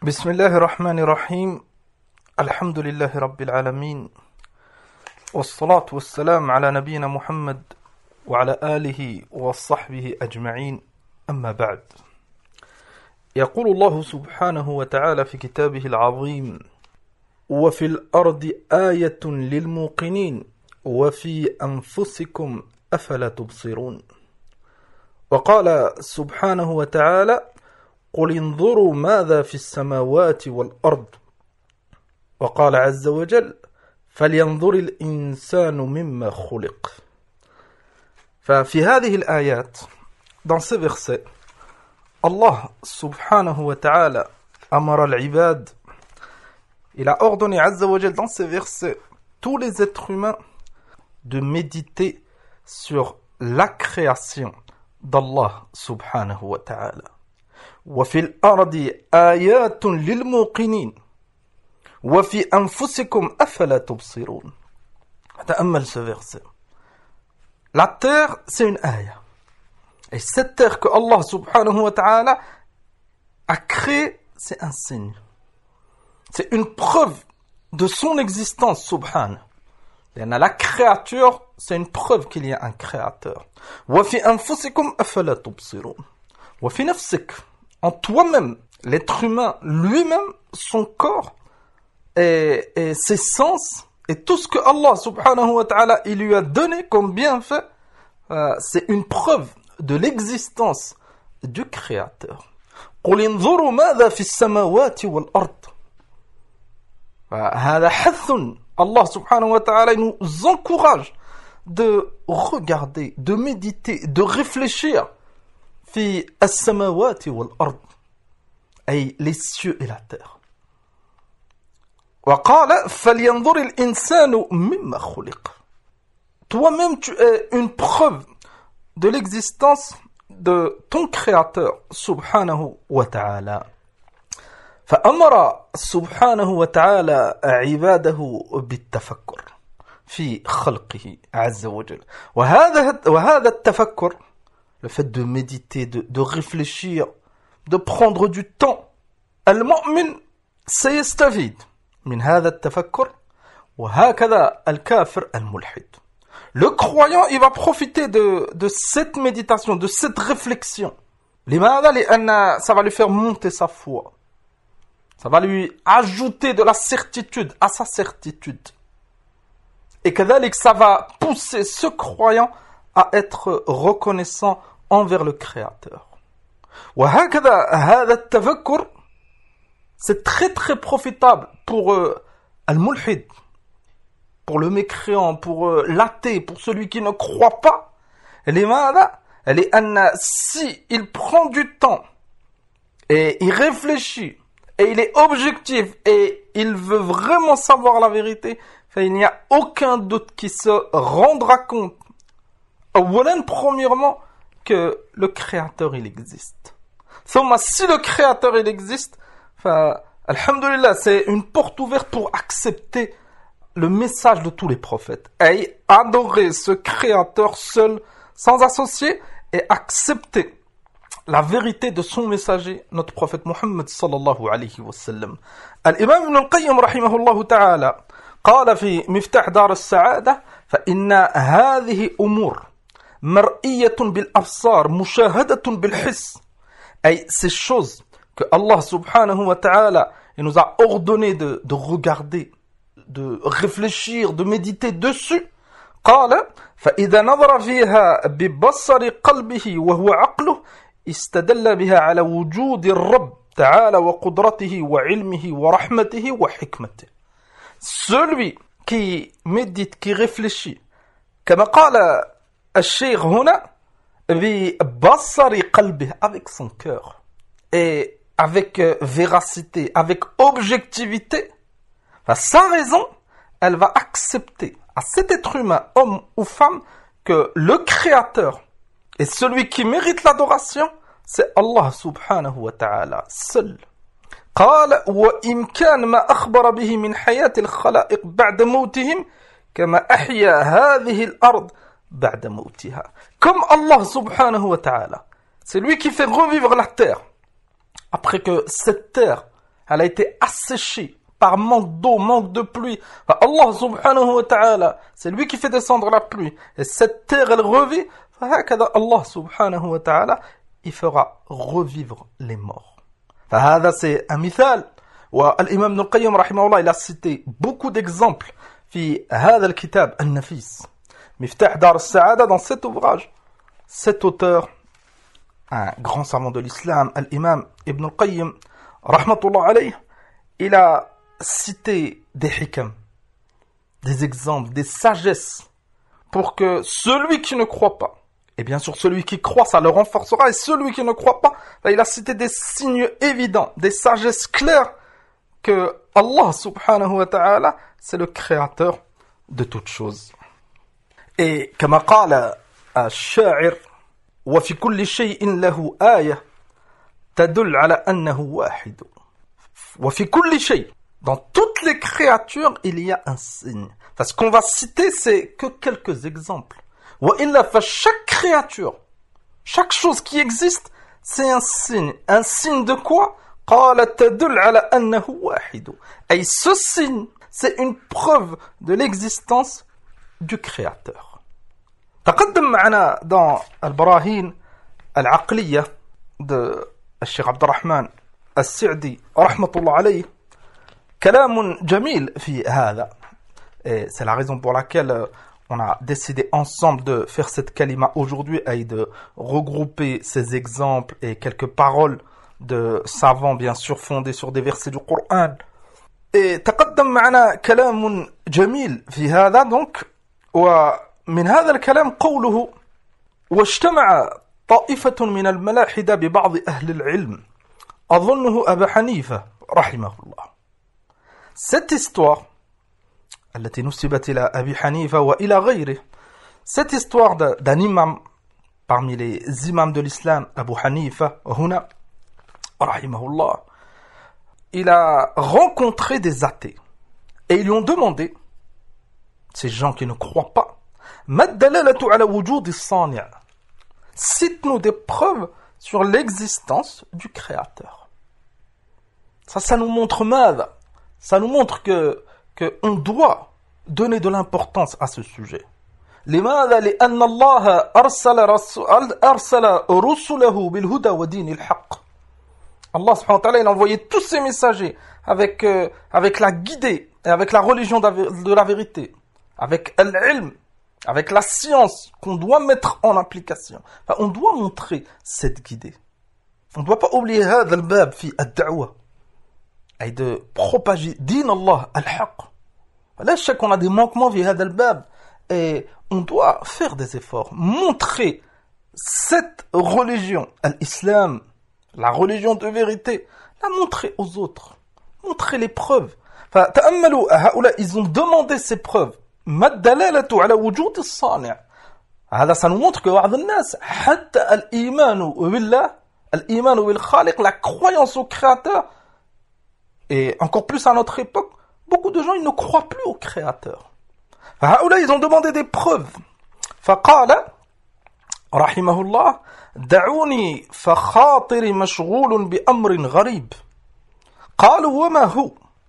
بسم الله الرحمن الرحيم الحمد لله رب العالمين والصلاة والسلام على نبينا محمد وعلى آله وصحبه أجمعين أما بعد يقول الله سبحانه وتعالى في كتابه العظيم وفي الأرض آية للموقنين وفي أنفسكم أفلا تبصرون وقال سبحانه وتعالى قل انظروا ماذا في السماوات والأرض وقال عز وجل فلينظر الإنسان مما خلق. ففي هذه الآيات dans ces versets Allah subhanahu wa ta'ala amara al-ibad, il a ordonné Azza wa Jal dans ces versets tous les êtres humains de méditer sur la création d'Allah subhanahu wa ta'ala. وفي الأرض آيات للموقنين وفي أنفسكم أفلا تبصرون. تأمل ce verset. La terre, c'est une ayah. Et cette terre que Allah subhanahu wa ta'ala a créée, c'est un signe. C'est une preuve de son existence subhanahu. La créature, c'est une preuve qu'il y a un créateur. وفي أنفسكم أفلا تبصرون. وفي نفسك, en toi-même, l'être humain lui-même, son corps et ses sens et tout ce que Allah subhanahu wa ta'ala il lui a donné comme bienfait, c'est une preuve de l'existence du Créateur. قل انظروا ماذا في السماوات والأرض. هذا حث. Allah subhanahu wa ta'ala nous encourage de regarder, de méditer, de réfléchir في السماوات والأرض أي les cieux et la terre. وقال فلينظر الإنسان مما خلق. Toi-même tu es une preuve de l'existence de ton créateur subhanahu wa ta'ala. فأمر سبحانه وتعالى عباده بالتفكر في خلقه عز وجل. وهذا التفكر, le fait de méditer, de réfléchir, de prendre du temps. المؤمن سيستفيد من هذا التفكر وهكذا الكافر الملحد. Le croyant, il va profiter de cette méditation, de cette réflexion. لماذا؟ لأن ça va lui faire monter sa foi. Ça va lui ajouter de la certitude à sa certitude. Et كذلك ça va pousser ce croyant à être reconnaissant envers le Créateur. وهكذا هذا التفكر, c'est très très profitable pour al-mulhid, pour le mécréant, pour l'athée, pour celui qui ne croit pas. لماذا؟ لأن si il prend du temps et il réfléchit et il est objectif et il veut vraiment savoir la vérité, il n'y a aucun doute qui se rendra compte, premièrement, que le Créateur il existe. Si le Créateur il existe, alhamdulillah, c'est une porte ouverte pour accepter le message de tous les prophètes et adorer ce Créateur seul, sans associer, et accepter la vérité de son messager, notre prophète Muhammad sallallahu alayhi wa sallam. Al-Imam Ibn al-Qayyim rahimahullah ta'ala قال في مفتاح دار السعادة فإن هذه أمور مرئية بالأبصار مشاهدة بالحس. أي ces choses que Allah subhanahu wa ta'ala il nous a ordonné de regarder, de réfléchir, de méditer dessus. قال فإذا نظر فيها ببصر قلبه وهو عقله استدل بها على وجود الرب تعالى وقدرته وعلمه ورحمته وحكمته. Celui qui médite, qui réfléchit, كما قال الشيخ هنا ببصر قلبه, avec son cœur et avec véracité, avec objectivité, sa raison, elle va accepter à cet être humain, homme ou femme, que le Créateur et celui qui mérite l'adoration, c'est Allah subhanahu wa ta'ala seul. قال وإمكان ما أخبر به من حياة الخلائق بعد موتهم كما أحيا هذه الأرض بعد موتها. Comme Allah subhanahu wa ta'ala, c'est lui qui fait revivre la terre après que cette terre elle a été asséchée par manque d'eau, manque de pluie. Allah subhanahu wa ta'ala, c'est lui qui fait descendre la pluie. Et cette terre, elle revit. Allah subhanahu wa ta'ala, il fera revivre les morts. C'est un mithal. والإمام ابن القيم رحمه الله, il a cité beaucoup d'exemples في هذا الكتاب النفيس مفتاح دار السعادة. Dans cet ouvrage, cet auteur, un grand savant de l'islam, l'imam Ibn al-Qayyim rahmatullah alayh, il a cité des hikam, des exemples, des sagesses pour que celui qui ne croit pas, et bien sûr celui qui croit, ça le renforcera, et celui qui ne croit pas, il a cité des signes évidents, des sagesses claires que Allah subhanahu wa ta'ala, c'est le créateur de toutes choses. Et كما قال الشاعر وفي كل شيء له آية تدل على أنه واحد. وفي كل شيء, dans toutes les créatures, il y a un signe. Parce qu'on va citer, c'est que quelques exemples. وإلا فchaque créature, chaque chose qui existe, c'est un signe. Un signe de quoi? قال تدل على أنه واحد. Et ce signe, c'est une preuve de l'existence du créateur. تقدم معنا dans البراهين العقلية de الشيخ عبد الرحمن السعدي رحمة الله عليه كلام جميل في هذا. Et c'est la raison pour laquelle on a décidé ensemble de faire cette kalima aujourd'hui et de regrouper ces exemples et quelques paroles de savants bien sûr fondés sur des versets du Coran. Et تقدم معنا كلام جميل في هذا donc ومن هذا الكلام قوله واجتمع طائفة من الملاحدة ببعض أهل العلم أظنه أبا حنيفة رحمه الله. Cette histoire التي نسبت إلى أبي حنيفة وإلى غيره, cette histoire d'un imam parmi les imams de l'islam, Abu Hanifa هنا رحمه الله, il a rencontré des athées et ils lui ont demandé, ces gens qui ne croient pas, ما الدلالة على وجود الصانع, cite-nous des preuves sur l'existence du créateur. Ça nous montre ماذا? Ça nous montre que on doit donner de l'importance à ce sujet. لماذا؟ لأن الله أرسل رسله بالهدى ودين الحق. Allah subhanahu wa ta'ala, il a envoyé tous ses messagers avec la guidée et avec la religion de la vérité, avec l'ilm, avec la science qu'on doit mettre en application. Enfin, on doit montrer cette guidée. On ne doit pas oublier هذا الباب في الدعوة et de propager din Allah al-haq. Là, je sais qu'on a des manquements في هذا الباب et on doit faire des efforts, montrer cette religion, l'islam, la religion de vérité, la montrer aux autres, montrer les preuves. فتأملوا هؤلاء, ils ont demandé ces preuves. ما الدلالة على وجود الصانع. هذا ça nous montre que بعض الناس حتى الإيمان بالله, الإيمان بالخالق, la croyance au créateur, et encore plus à notre époque, beaucoup de gens ils ne croient plus au créateur. فهؤلاء, ils ont demandé des preuves. فقال رحمه الله دعوني فخاطري مشغول بأمر غريب. قالوا وما هو.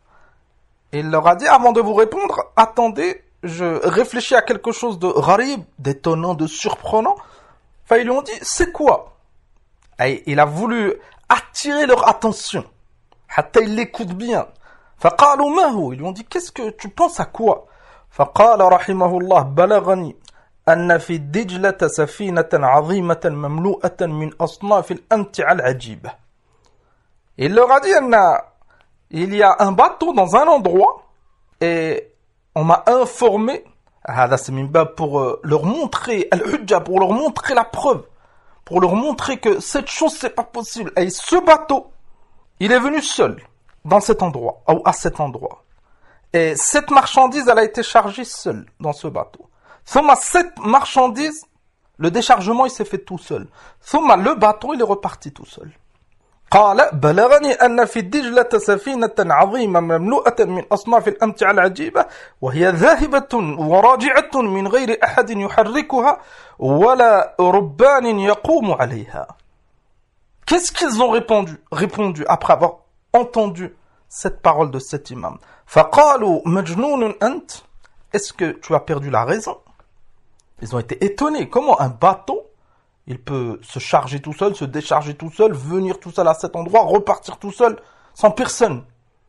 Il leur a dit, avant de vous répondre, attendez, je réfléchis à quelque chose de gharib, d'étonnant, de surprenant. Enfin, ils lui ont dit, c'est quoi? Et il a voulu attirer leur attention. حتى ils l'écoutent bien. فقالوا ما هو. Ils lui ont dit, qu'est-ce que tu penses à quoi? فقال رحمه الله بلغني أن في دجلة سفينة عظيمة مملوءة من أصناف الأمتعة العجيبة. Il leur a dit, il y a un bateau dans un endroit et on m'a informé, هذا c'est min bab pour leur montrer al-hujja, pour leur montrer la preuve, pour leur montrer que cette chose c'est pas possible. Et ce bateau, il est venu seul dans cet endroit ou à cet endroit. Et cette marchandise, elle a été chargée seule dans ce bateau. Thumma, cette marchandise, le déchargement, il s'est fait tout seul. Thumma, le bateau, il est reparti tout seul. قال بلغني أن في دجلة سفينة عظيمة مملوءة من أصناف الأمتعة العجيبة وهي ذاهبة وراجعة من غير أحد يحركها ولا ربان يقوم عليها. Qu'est-ce qu'ils ont répondu après avoir entendu cette parole de cet imam. فَقَالُوا مَجْنُونٌ أَنْتَ. Est-ce que tu as perdu la raison? Ils ont été étonnés. Comment un bateau, il peut se charger tout seul, se décharger tout seul, venir tout seul à cet endroit, repartir tout seul, sans personne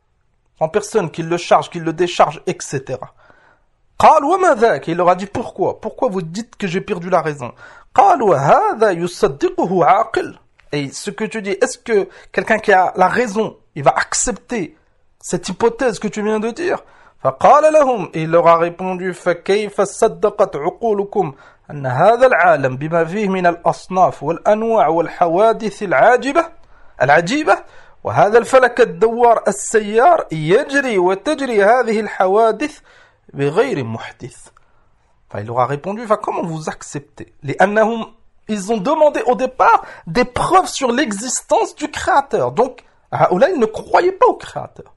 qui le charge, qui le décharge, etc. قال وما ذاك. Il leur a dit pourquoi vous dites que j'ai perdu la raison? قال وهذا يصدقه عاقل. Et ce que tu dis, est-ce que quelqu'un qui a la raison, il va accepter cette hypothèse que tu viens de dire? فقال لهم. Et il leur a répondu فكيف صدقت عقولكم أن هذا العالم بما فيه من الأصناف والأنواع والحوادث العجيبة وهذا الفلك الدوار السيار يجري وتجري هذه الحوادث بغير محدث. Enfin, il leur a répondu, comment vous acceptez? Ils ont demandé au départ des preuves sur l'existence du Créateur. Donc, là, ils ne croyaient pas au Créateur.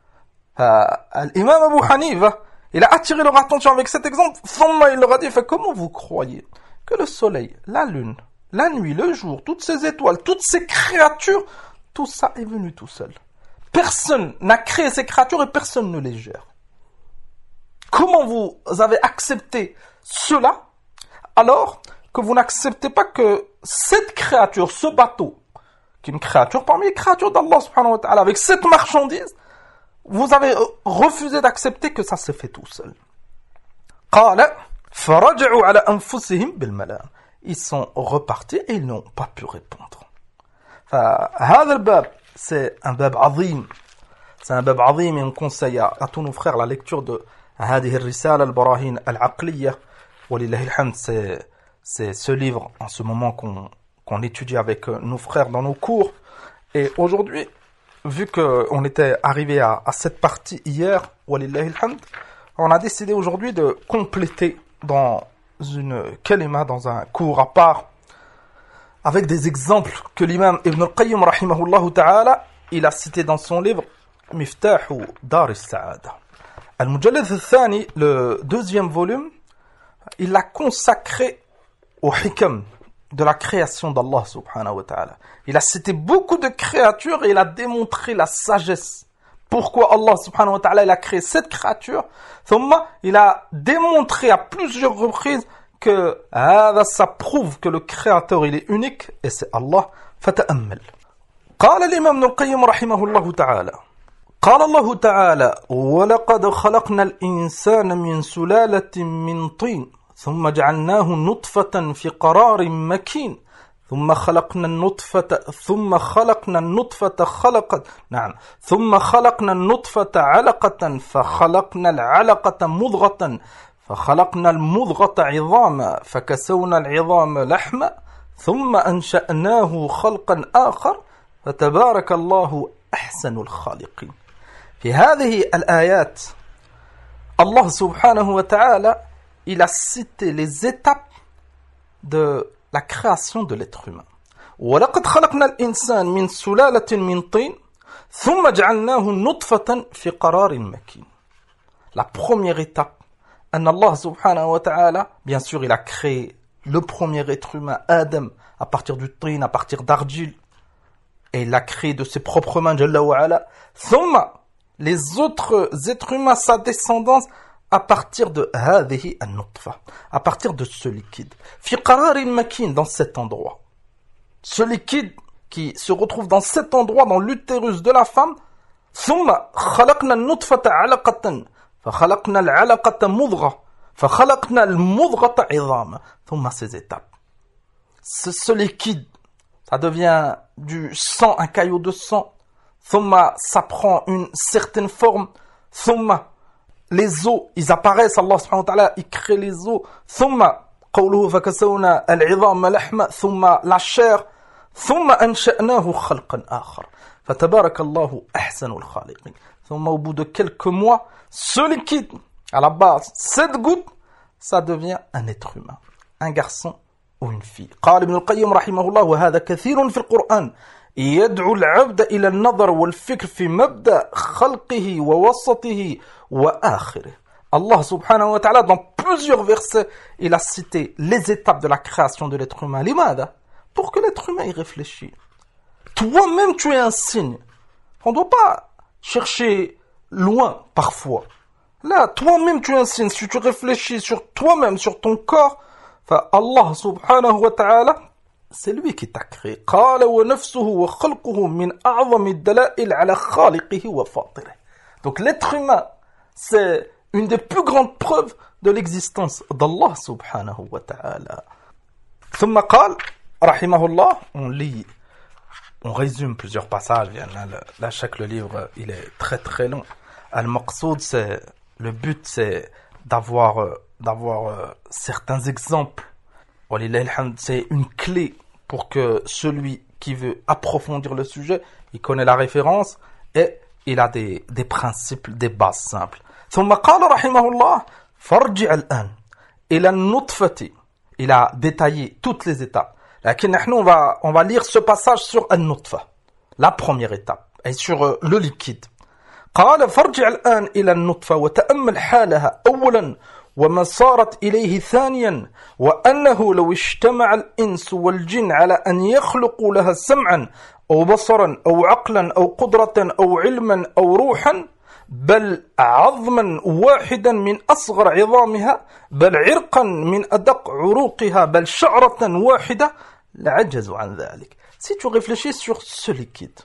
L'imam Abu Hanifa, il a attiré leur attention avec cet exemple. Il leur a dit, comment vous croyez que le soleil, la lune, la nuit, le jour, toutes ces étoiles, toutes ces créatures, tout ça est venu tout seul. Personne n'a créé ces créatures et personne ne les gère. Comment vous avez accepté cela alors que vous n'acceptez pas que cette créature, ce bateau, qui est une créature parmi les créatures d'Allah subhanahu wa ta'ala, avec cette marchandise, vous avez refusé d'accepter que ça se fait tout seul. قال فرجعوا على أنفسهم بالملام. Ils sont repartis et ils n'ont pas pu répondre. فهذا الباب c'est un bab عظيم. C'est un bab عظيم et on conseille à tous nos frères la lecture de هذه الرسالة البراهين العقلية. ولله الحمد, c'est ce livre en ce moment qu'on étudie avec nos frères dans nos cours. Et aujourd'hui, vu qu'on était arrivé à cette partie hier, walillahi alhamd, on a décidé aujourd'hui de compléter dans une kalima, dans un cours à part, avec des exemples que l'imam Ibn al-Qayyim rahimahullah ta'ala, il a cité dans son livre Miftahu Dar al-Sa'ada. Al-Mujallad al-Thani, le deuxième volume, il l'a consacré au hikam de la création d'Allah subhanahu wa ta'ala. Il a cité beaucoup de créatures et il a démontré la sagesse. Pourquoi Allah subhanahu wa ta'ala il a créé cette créature. Il a démontré à plusieurs reprises que ça prouve que le créateur il est unique et c'est Allah. فتأمل. قال الإمام ابن القيم رحمه الله تعالى قال الله تعالى ولقد خلقنا الإنسان من سلالة من طين ثم جعلناه نطفة في قرار مكين ثم خلقنا النطفة علقة فخلقنا العلقة مضغة فخلقنا المضغة عظاما فكسونا العظام لحما ثم أنشأناه خلقا آخر فتبارك الله أحسن الخالقين. في هذه الآيات الله سبحانه وتعالى il a cité les étapes de la création de l'être humain. وَلَقَدْ خَلَقْنَا الْإِنسَانَ مِنْ سُلَالَةٍ مِنْ طِينٍ ثُمَّ جَعَلْنَاهُ نُطْفَةً فِي قَرَارٍ مَكِينٍ. La première étape, أن Allah subhanahu wa ta'ala, bien sûr, il a créé le premier être humain, Adam, à partir du tin, à partir d'argile, et il l'a créé de ses propres mains, Jalla wa ala. ثُمَّ les autres êtres humains, sa descendance, à partir de هذه النطفة, à partir de ce liquide. في قرار مكين, dans cet endroit. Ce liquide qui se retrouve dans cet endroit, dans l'utérus de la femme. ثم خلقنا النطفة علقة فخلقنا العلقة مضغة فخلقنا المضغة عظاما. ثم ces étapes. Ce liquide, ça devient du sang, un caillot de sang. ثم ça prend une certaine forme. ثم les os, ils apparaissent, Allah subhanahu wa ta'ala, il crée les os. ثم قوله فكسونا العظام لحما. ثم la chair. ثم أنشأناه خلقا آخر فتبارك الله أحسن الخالقين. ثم au bout de quelques mois, ce liquide, à la base, cette goutte, ça devient un être humain, un garçon ou une fille. قال ابن القيم رحمه الله وهذا كثير في القرآن يدعو العبد إلى النظر والفكر في مبدأ خلقه ووسطه وآخره. Allah subhanahu wa ta'ala, dans plusieurs versets, il a cité les étapes de la création de l'être humain. لماذا? Pour que l'être humain y réfléchisse. Toi-même, tu es un signe. On ne doit pas chercher loin parfois. Là, toi-même tu insignes, si tu réfléchis sur toi-même, sur ton corps, Allah subhanahu wa ta'ala, c'est lui qui t'a créé. قال ونفسه وخلقه من أعظم الدلائل على خالقه وفاطره. Donc l'être humain, c'est une des plus grandes preuves de l'existence d'Allah subhanahu wa ta'ala. ثم قال رحمه الله, on résume plusieurs passages. Là, chaque livre, il est très très long. Al-Maqsoud, le but, c'est d'avoir certains exemples. C'est une clé pour que celui qui veut approfondir le sujet, il connaît la référence et il a des principes, des bases simples. ثم قال رحمه الله فارجع الآن إلى النطفة. Il a détaillé toutes les étapes. On va lire ce passage sur النطفة, la première étape, et sur le liquide. قال فارجع الآن إلى النطفة وتأمل حالها أولا وما صارت إليه ثانيا وأنه لو اجتمع الإنس والجن على أن يخلقوا لها سمعا أو بصرا أو عقلا أو قدرة أو علما أو روحا بل عظما واحدا من أصغر عظامها بل عرقا من أدق عروقها بل شعرة واحدة لعجزوا عن ذلك. Si tu réfléchis sur ce liquide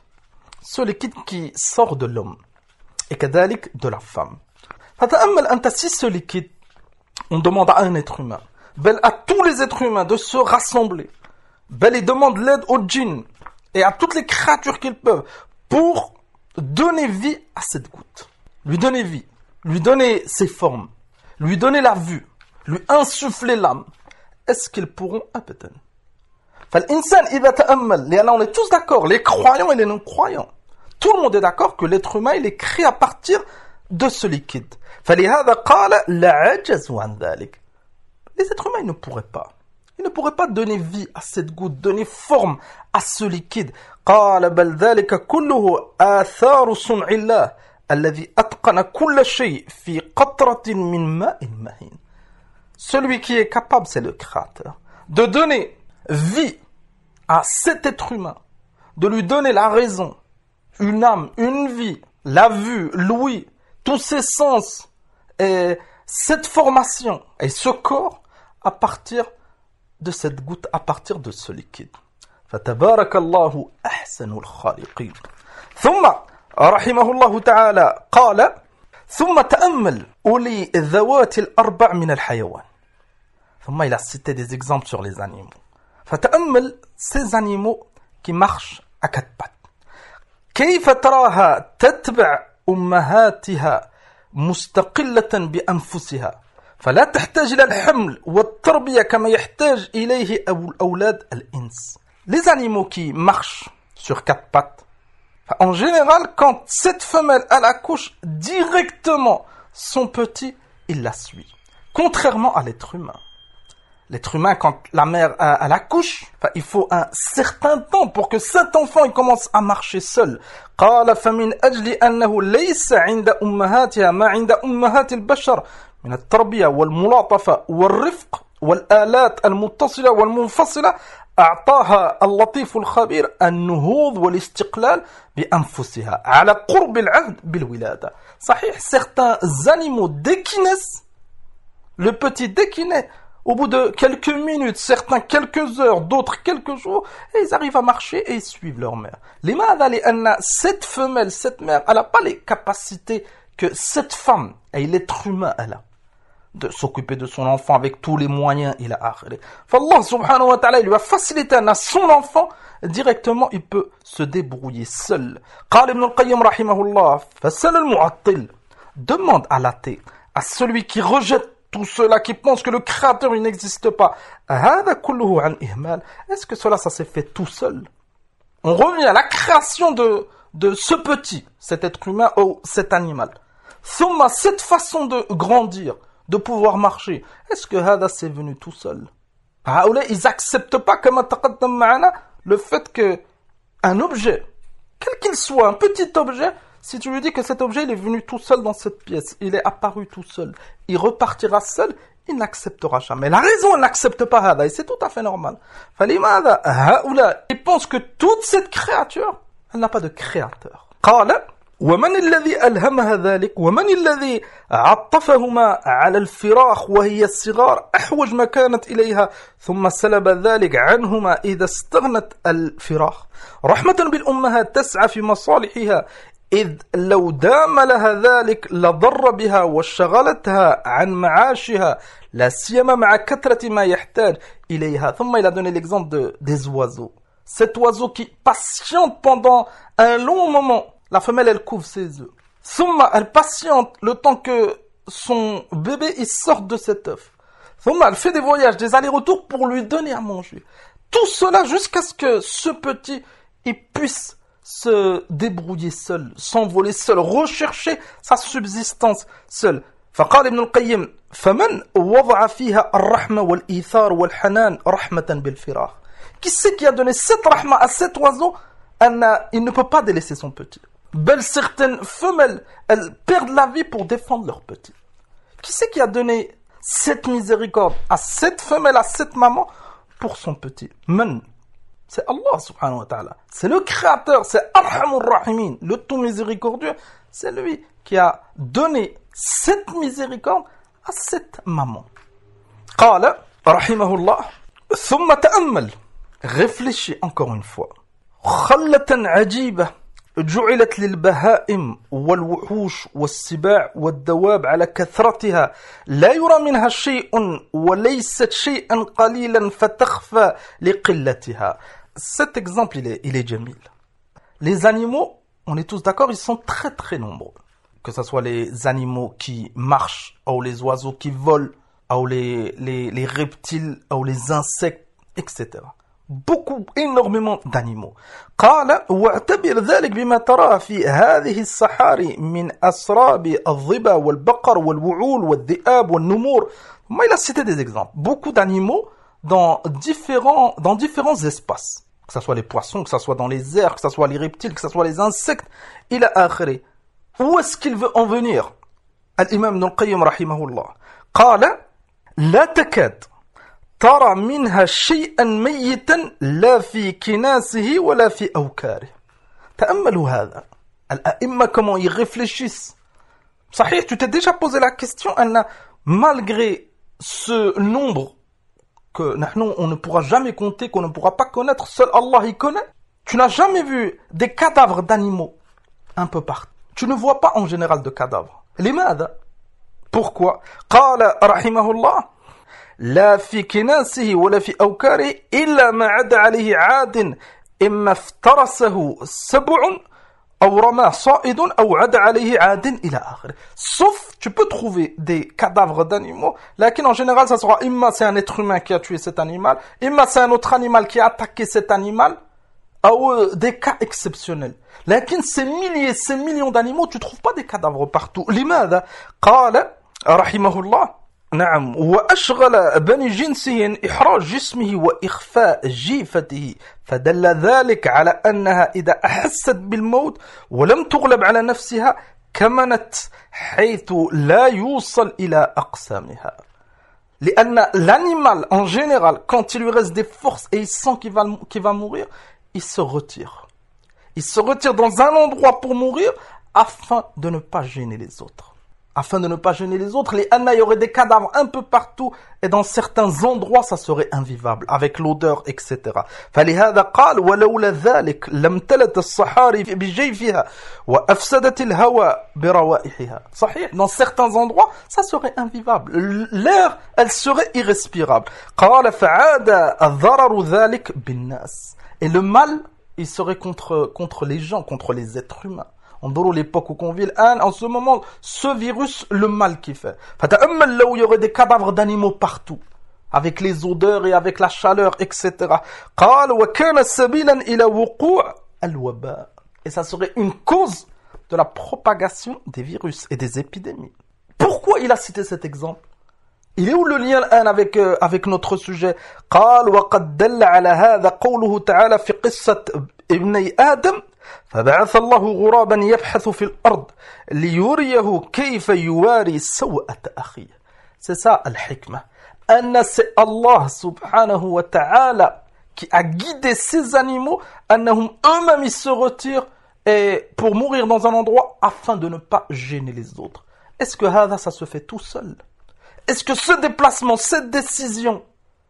qui sort de l'homme et كذلك de la femme, فتأمل أنت si ce liquide, on demande à un être humain, à tous les êtres humains de se rassembler, ils demandent l'aide aux djinns et à toutes les créatures qu'ils peuvent pour donner vie à cette goutte, lui donner vie, lui donner ses formes, lui donner la vue, lui insuffler l'âme. Est-ce qu'ils pourront? Abadan. فالإنسان إذا تأمل, et là on est tous d'accord, les croyants et les non-croyants, tout le monde est d'accord que l'être humain il est créé à partir de ce liquide. فلهذا قال لعجزوا عن ذلك. Les êtres humains ils ne pourraient pas donner vie à cette goutte, donner forme à ce liquide. قال بل ذلك كله آثار صنع الله الذي أتقن كل شيء في قطرة من ماء مهين. Celui qui est capable, c'est le Créateur, de donner vie à cet être humain, de lui donner la raison, une âme, une vie, la vue, l'ouïe, tous ses sens, et cette formation et ce corps à partir de cette goutte, à partir de ce liquide. فتبارك الله أحسن الخالقين. ثم رحمه الله تعالى قال ثم تأمل أولي الذوات الأربع من الحيوان. ثم il a cité des exemples sur les animaux. فتأمل ces animaux qui marchent à quatre pattes. كيف تراها تتبع أمهاتها مستقلة بأنفسها فلا تحتاج إلى الحمل والتربية كما يحتاج إليه أولاد الإنس. Les animaux qui marchent sur quatre pattes, en général, quand cette femelle elle accouche directement, son petit, il la suit. Contrairement à l'être humain. L'être humain, quand la mère elle accouche, il faut un certain temps pour que cet enfant il commence à marcher seul. قال فمن أجل أنه ليس عند أمهاتها ما عند أمهات البشر من التربية والملاطفة والرفق والآلات المتصلة والمنفصلة أعطاها اللطيف الخبير النهوض والاستقلال بأنفسها على قرب العهد بالولادة. صحيح, certains animaux dès qu'ils naissent, le petit dès qu'il naît, au bout de quelques minutes, certains quelques heures, d'autres quelques jours, et ils arrivent à marcher et ils suivent leur mère. لماذا؟ لأن cette femelle, cette mère, elle n'a pas les capacités que cette femme et l'être humain elle a, de s'occuper de son enfant avec tous les moyens il a. Allah subhanahu wa ta'ala il lui a facilité à son enfant, directement il peut se débrouiller seul. قال ابن القيم رحمه الله فسأل المعطل, demande à l'athée, à celui qui rejette tout cela, qui pense que le créateur il n'existe pas, هذا كله عن إهمال. Est-ce que cela ça s'est fait tout seul? On revient à la création de ce petit, cet être humain ou cet animal. ثم cette façon de grandir, de pouvoir marcher, est-ce que هذا c'est venu tout seul? Ils acceptent pas, comme تقدم معنا, le fait que un objet, quel qu'il soit, un petit objet, si tu lui dis que cet objet il est venu tout seul dans cette pièce, il est apparu tout seul, il repartira seul, il n'acceptera jamais. La raison, elle n'accepte pas هذا, et c'est tout à fait normal. Ils pensent que toute cette créature, elle n'a pas de créateur. قال ومن الذي ألهمها ذلك ومن الذي عطفهما على الفراخ وهي الصغار أحوج ما كانت إليها ثم سلب ذلك عنهما إذا استغنت الفراخ رحمة بالأمهات تسعى في مصالحها إذ لو دام لها ذلك لضر بها وشغلتها عن معاشها لا سيما مع كثرة ما يحتاج إليها. ثم il a donné l'exemple des oiseaux. Cet oiseau qui patiente pendant un long moment. La femelle, elle couvre ses œufs. ثم elle patiente le temps que son bébé il sorte de cet œuf. ثم elle fait des voyages, des allers-retours pour lui donner à manger. Tout cela jusqu'à ce que ce petit il puisse se débrouiller seul, s'envoler seul, rechercher sa subsistance seul. فقال ابن القيم فمن وضع فيها الرحمة والإيثار والحنان رحمة بالفراخ. Qui c'est qui a donné cette rahma à cet oiseau? Il ne peut pas délaisser son petit. Belle certaines femelles, elles perdent la vie pour défendre leur petit. Qui c'est qui a donné cette miséricorde à cette femelle, à cette maman pour son petit? Man. C'est Allah subhanahu wa ta'ala. C'est le créateur, c'est Arhamur Rahimin, le tout miséricordieux. C'est lui qui a donné cette miséricorde à cette maman. قال رحمه الله ثم تأمل. Réfléchis encore une fois. خلة عجيبة جعلت للبهائم والوحوش والسباع والدواب على كثرتها لا يرى منها شيء وليست شيئا قليلا فتخفى لقلتها. Cet exemple, il est jamil. Les animaux, on est tous d'accord, ils sont très très nombreux. Que ce soit les animaux qui marchent, ou les oiseaux qui volent, ou les reptiles, ou les insectes, etc. Beaucoup, énormément d'animaux. قال واعتبر ذلك بما ترى في هذه الصحاري من أسراب الظبا والبقر والوعول والذئاب والنمور. Mais il a cité des exemples. Beaucoup d'animaux dans différents espaces. Que ce soit les poissons, que ce soit dans les airs, que ce soit les reptiles, que ce soit les insectes. Il a akhri. Où est-ce qu'il veut en venir? Al-Imam Ibn al-Qayyim rahimahullah. قال لا تكاد ترى منها شيئا ميتا لا في كناسه ولا في أوكاره. تأملوا هذا. الأئمة comment ils réfléchissent. صحيح, tu t'es déjà posé la question, Anna, malgré ce nombre que on ne pourra jamais compter, qu'on ne pourra pas connaître, seul Allah y connaît. Tu n'as jamais vu des cadavres d'animaux un peu partout. Tu ne vois pas en général de cadavres. لماذا? Pourquoi? قال رحمه الله لا في كناسه ولا في أوكاره إلا ما عدا عليه عاد إما افترسه سبع أو رماه صائد أو عدا عليه عاد إلى آخره. Sauf, tu peux trouver des cadavres d'animaux, lakin en général, ça sera imma c'est un être humain qui a tué cet animal, imma c'est un autre animal qui a attaqué cet animal, ou des cas exceptionnels. Lakin ces milliers, ces millions d'animaux, tu trouves pas des cadavres partout. لماذا؟ قال رحمه الله نعم وأشغل بني جنسه إحراج جسمه وإخفاء جيفته فدل ذلك على أنها إذا أحست بالموت ولم تغلب على نفسها كمنت حيث لا يوصل إلى أقسامها. لأن l'animal en général quand il lui reste des forces et il sent qu'il va mourir, il se retire. Il se retire dans un endroit pour mourir afin de ne pas gêner les autres. Afin de ne pas gêner les autres, les anna, il y aurait des cadavres un peu partout, et dans certains endroits, ça serait invivable, avec l'odeur, etc. فلهذا قال ولولا ذلك لم تلت الصحاري بجيفها وأفسدت الهواء بروائحها. صحيح, dans certains endroits, ça serait invivable. L'air, elle serait irrespirable. قال فعاد الضرر ذلك بالناس. Et le mal, il serait contre les gens, contre les êtres humains. En dehors de l'époque où qu'on vit, en ce moment, ce virus, le mal qu'il fait. فتأمل là où il y aurait des cadavres d'animaux partout, avec les odeurs et avec la chaleur, etc. قال وكان سبيلا إلى وقوع الوباء. Et ça serait une cause de la propagation des virus et des épidémies. Pourquoi il a cité cet exemple? Il est où le lien avec notre sujet? قال وقد دل على هذا قوله تعالى في قصة ابني آدم فبعث الله غرابا يبحث في الأرض ليريه كيف يواري سوءة أخيه. C'est ça al-hikmah. C'est Allah subhanahu wa ta'ala qui a guidé ces animaux, annahum eux-mêmes ils se retirent et pour mourir dans un endroit afin de ne pas gêner les autres. Est-ce que ça se fait tout seul? Est-ce que ce déplacement, cette décision,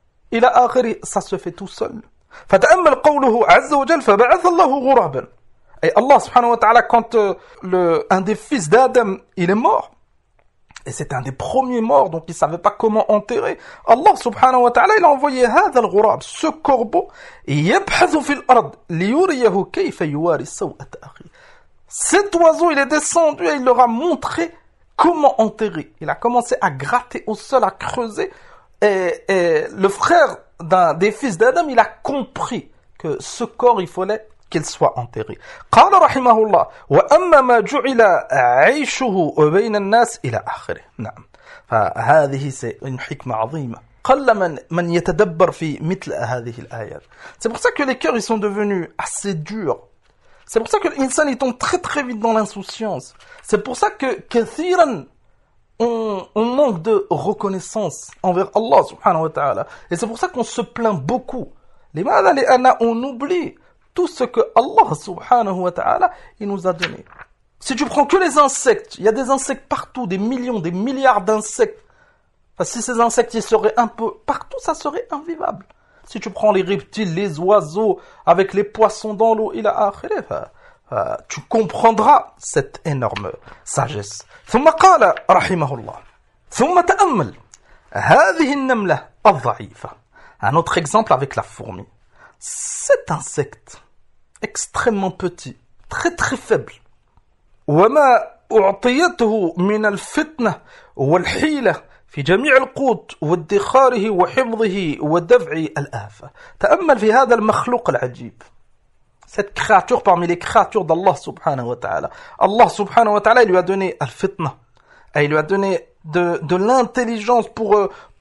ça se fait tout seul? فتأمل قوله عز وجل فبعث الله غرابا. Et Allah subhanahu wa ta'ala, quand un des fils d'Adam, il est mort, et c'était un des premiers morts, donc il ne savait pas comment enterrer, Allah subhanahu wa ta'ala, il a envoyé هذا الغراب, ce corbeau, يبحث في الأرض ليريه كيف يواري سوءة أخيه. Cet oiseau, il est descendu et il leur a montré comment enterrer. Il a commencé à gratter au sol, à creuser, et le frère des fils d'Adam, il a compris que ce corps, il fallait qu'il soit enterré. قال رحمه الله وأما ما جعل عيشه بين الناس إلى آخره. نعم. فهذه une حكمة عظيمة. قل من يتدبر في مثل هذه الآيات. C'est pour ça que les cœurs ils sont devenus assez durs. C'est pour ça que l'insan il tombe très très vite dans l'insouciance. C'est pour ça que كثيرا on manque de reconnaissance envers Allah subhanahu wa ta'ala. Et c'est pour ça qu'on se plaint beaucoup. لماذا؟ لأن on oublie tout ce que Allah subhanahu wa ta'ala il nous a donné. Si tu prends que les insectes, il y a des insectes partout, des millions, des milliards d'insectes. Enfin, si ces insectes ils seraient un peu partout, ça serait invivable. Si tu prends les reptiles, les oiseaux, avec les poissons dans l'eau, tu comprendras cette énorme sagesse. ثم قال رحمه الله ثم تأمل هذه النملة الضعيفة. Un autre exemple avec la fourmi. Cet insecte extrêmement petit, très très faible, وما أعطيته من الفتنة والحيلة في جميع القوت وادخاره وحفظه ودفع الآفة. تأمل في هذا المخلوق العجيب. Cette créature parmi les créatures d'Allah subhanahu wa ta'ala. Allah subhanahu wa ta'ala, il lui a donné al-fitna. Et il lui a donné de l'intelligence pour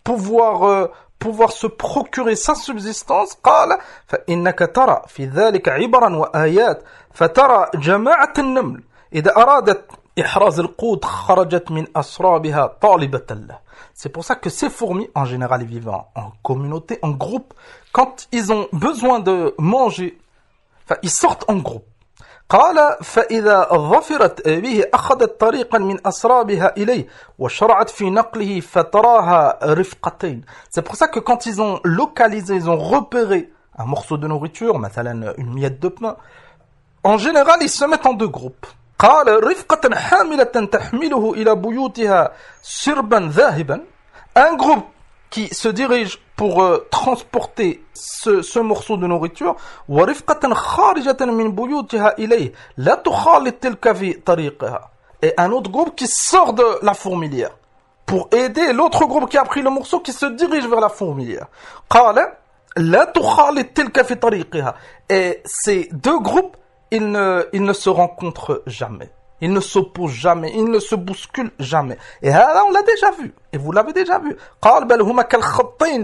pouvoir se procurer sa subsistance. قال فإنك ترى في ذلك عبرا وآيات فترى جماعة النمل إذا أرادت إحراز القوت خرجت من أسرابها طالبة له. C'est pour ça que ces fourmis, en général, ils vivent en communauté, en groupe. Quand ils ont besoin de manger, ils sortent en groupe. قال فإذا ظفرت به أخذت طريقا من أسرابها إليه وشرعت في نقله فتراها رفقتين. C'est pour ça que quand ils ont localisé, ils ont repéré un morceau de nourriture, مثلا une miette de pain, en général ils se mettent en deux groupes. قال رفقة حاملة تحمله إلى بيوتها سربا ذاهبا. Un groupe qui se dirige pour transporter ce morceau de nourriture. ورفقة خارجة من بيوتها إليه لا تخالط تلك في طريقها. Et un autre groupe qui sort de la fourmilière pour aider l'autre groupe qui a pris le morceau qui se dirige vers la fourmilière. قال لا تخالط تلك في طريقها. Et ces deux groupes ils ne se rencontrent jamais. Ils ne s'opposent jamais. Ils ne se bousculent jamais. Et là, on l'a déjà vu. Et vous l'avez déjà vu. قال بل هما كالخطين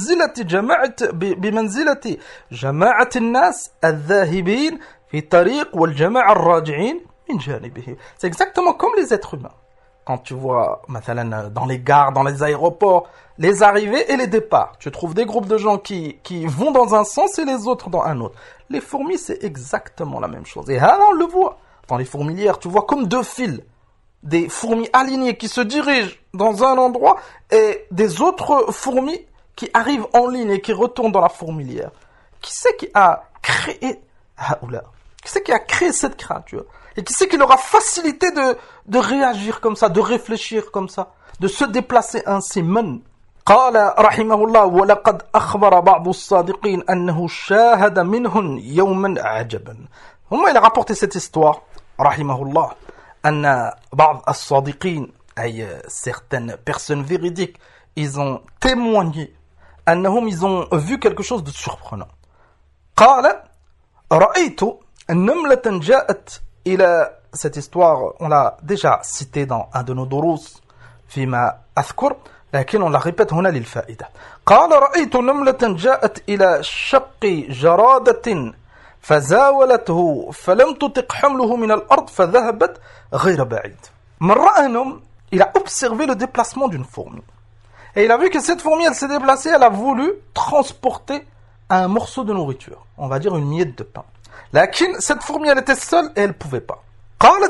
بمنزلة جماعة الناس الذاهبين في طريق والجماعة الراجعين من جانبه. C'est exactement comme les êtres humains. Quand tu vois, مثلا, dans les gares, dans les aéroports, les arrivées et les départs. Tu trouves des groupes de gens qui vont dans un sens et les autres dans un autre. Les fourmis, c'est exactement la même chose. Et là, on le voit. Dans les fourmilières, tu vois comme deux fils. Des fourmis alignées qui se dirigent dans un endroit et des autres fourmis qui arrivent en ligne et qui retournent dans la fourmilière. Qui c'est qui a créé Qui c'est qui a créé cette créature? Et qui c'est qui leur a facilité de réagir comme ça, de réfléchir comme ça, de se déplacer ainsi? Man. قال رحمه الله ولقد أخبر بعض الصادقين أنه شاهد منهن يوما عجبا. Il a rapporté cette histoire, رحمه الله, أن بعض الصادقين, أي certaines personnes véridiques, ils ont témoigné, أنهم ils ont vu quelque chose de surprenant. قال رأيت نملة جاءت إلى. Cette histoire, on l'a déjà citée dans un de nos دروس فيما أذكر, لكن on la répète هنا للفائدة. قال رأيت نملة جاءت إلى شق جرادة فزاولته فلم تطق حمله من الأرض فذهبت غير بعيد. من رأى un homme, il a observé le déplacement d'une fourmi. Et il a vu que cette fourmi, elle s'est déplacée, elle a voulu transporter un morceau de nourriture. On va dire une miette de pain. لكن cette fourmi elle était seule et elle pouvait pas. قالت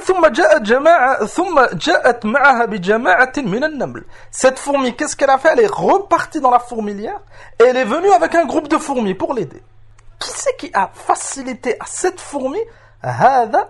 ثم جاءت معها بجماعة من النمل. Cette fourmi, qu'est-ce qu'elle a fait? Elle est repartie dans la fourmilière et elle est venue avec un groupe de fourmis pour l'aider. Qui c'est qui a facilité à cette fourmi هذا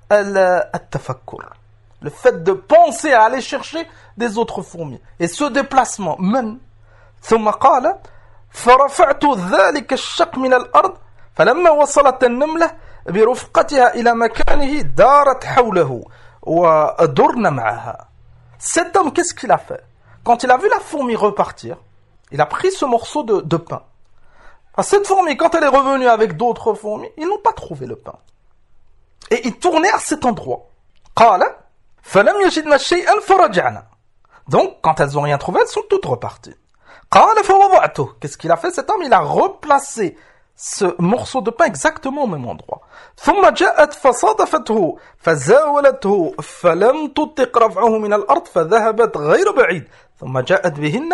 التفكر, le fait de penser à aller chercher des autres fourmis et ce déplacement. من ثم قال فرفعت ذلك الشق من الأرض فلما وصلت النملة برفقتها إلى مكانه دارت حوله ودرن معها. Cet homme, qu'est-ce qu'il a fait? Quand il a vu la fourmi repartir, il a pris ce morceau de pain. Cette fourmi, quand elle est revenue avec d'autres fourmis, ils n'ont pas trouvé le pain. Et ils tournaient à cet endroit. قال فلم يجدن شيئا فرجعنا. Donc, quand elles n'ont rien trouvé, elles sont toutes reparties. قال فوضعته. Qu'est-ce qu'il a fait cet homme? Il a replacé ce morceau de pain exactement au même endroit. ثم جاءت فصادفته فزاولته فلم تطق رفعه من الأرض فذهبت غير بعيد ثم جاءت بهن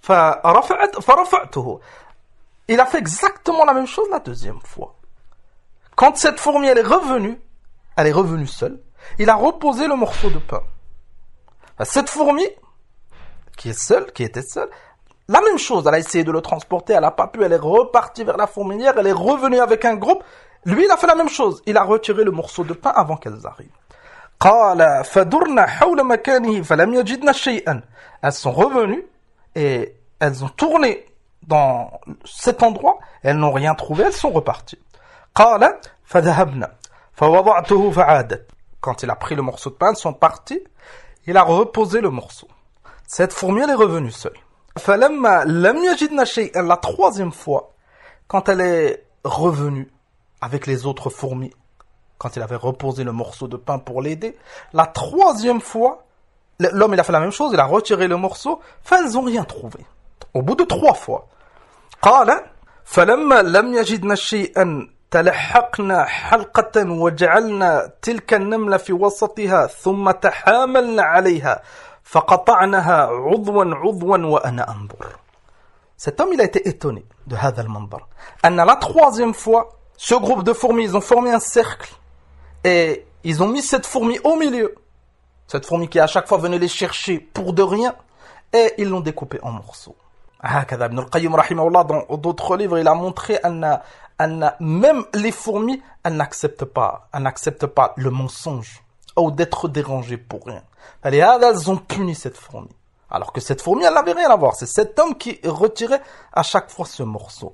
فرفعته. Il a fait exactement la même chose la deuxième fois. Quand cette fourmi elle est revenue seule, il a reposé le morceau de pain. Cette fourmi qui était seule, la même chose, elle a essayé de le transporter, elle n'a pas pu, elle est repartie vers la fourmilière, elle est revenue avec un groupe. Lui, il a fait la même chose, il a retiré le morceau de pain avant qu'elles arrivent. قال فدرنا حول مكانه فلم يجدن شيئا. Elles sont revenues et elles ont tourné dans cet endroit, elles n'ont rien trouvé, elles sont reparties. قال فذهبنا فوضعته فعادت. Quand il a pris le morceau de pain, elles sont parties, il a reposé le morceau. Cette fourmi, elle est revenue seule. فلما لم يجدن شيئا, la troisième fois, quand elle est revenue avec les autres fourmis, quand il avait reposé le morceau de pain pour l'aider, la troisième fois, l'homme il a fait la même chose, il a retiré le morceau, elles n'ont rien trouvé. Au bout de 3 fois. قال فلما لم يجدن شيئا تلحقنا حلقة وجعلنا تلك النملة في وسطها ثم تحاملنا عليها فقطعناها عضوا وأنا أنظر. Cet homme il a été étonné de هذا المنظر. أن la troisième fois, ce groupe de fourmis, ils ont formé un cercle et ils ont mis cette fourmi au milieu. Cette fourmi qui à chaque fois venait les chercher pour de rien et ils l'ont découpée en morceaux. هكذا ابن القيم رحمه الله dans d'autres livres il a montré أن même les fourmis elles n'acceptent pas le mensonge ou d'être dérangées pour rien. Elles ont puni cette fourmi. Alors que cette fourmi elle n'avait rien à voir. C'est cet homme qui retirait à chaque fois ce morceau.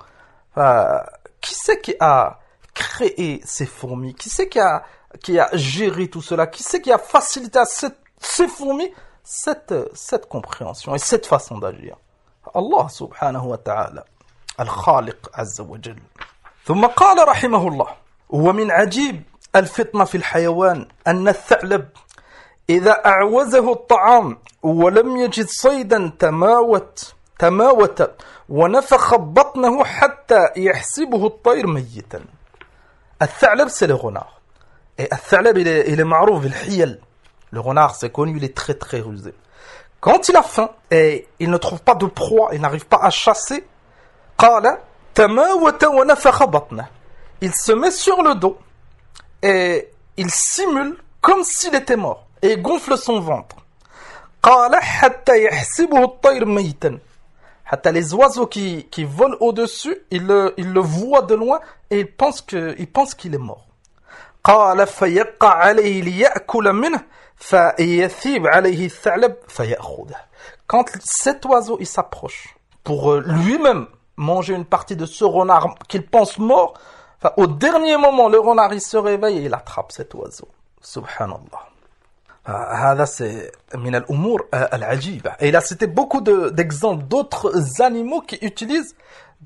Qui c'est qui a créé ces fourmis? Qui c'est qui a géré tout cela? Qui c'est qui a facilité à ces fourmis cette compréhension et cette façon d'agir? Allah subhanahu wa ta'ala الخالق عز وجل. ثم قال رحمه الله ومن عجيب الفطنة في الحيوان أن الثعلب إذا أعوزه الطعام ولم يجد صيدا تماوت ونفخ بطنه حتى يحسبه الطير ميتا. الثعلب c'est le renard. Et الثعلب il est معروف بالحيل. Le renard c'est connu, il est très très rusé. Quand il a faim et il ne trouve pas de proie, il n'arrive pas à chasser, قال تماوت ونفخ بطنه. Il se met sur le dos et il simule comme s'il était mort et il gonfle son ventre. قال حتى يحسبه الطير ميتا. حتى les oiseaux qui volent au-dessus, ils le voient de loin et ils pensent qu'il est mort. قال فيقع عليه ليأكل منه فيثيب عليه الثعلب فيأخذه. Quand cet oiseau il s'approche pour lui-même manger une partie de ce renard qu'il pense mort, au dernier moment le renard il se réveille et il attrape cet oiseau. Subhanallah. هذا c'est من الأمور العجيبة. Et il a cité beaucoup d'exemples d'autres animaux qui utilisent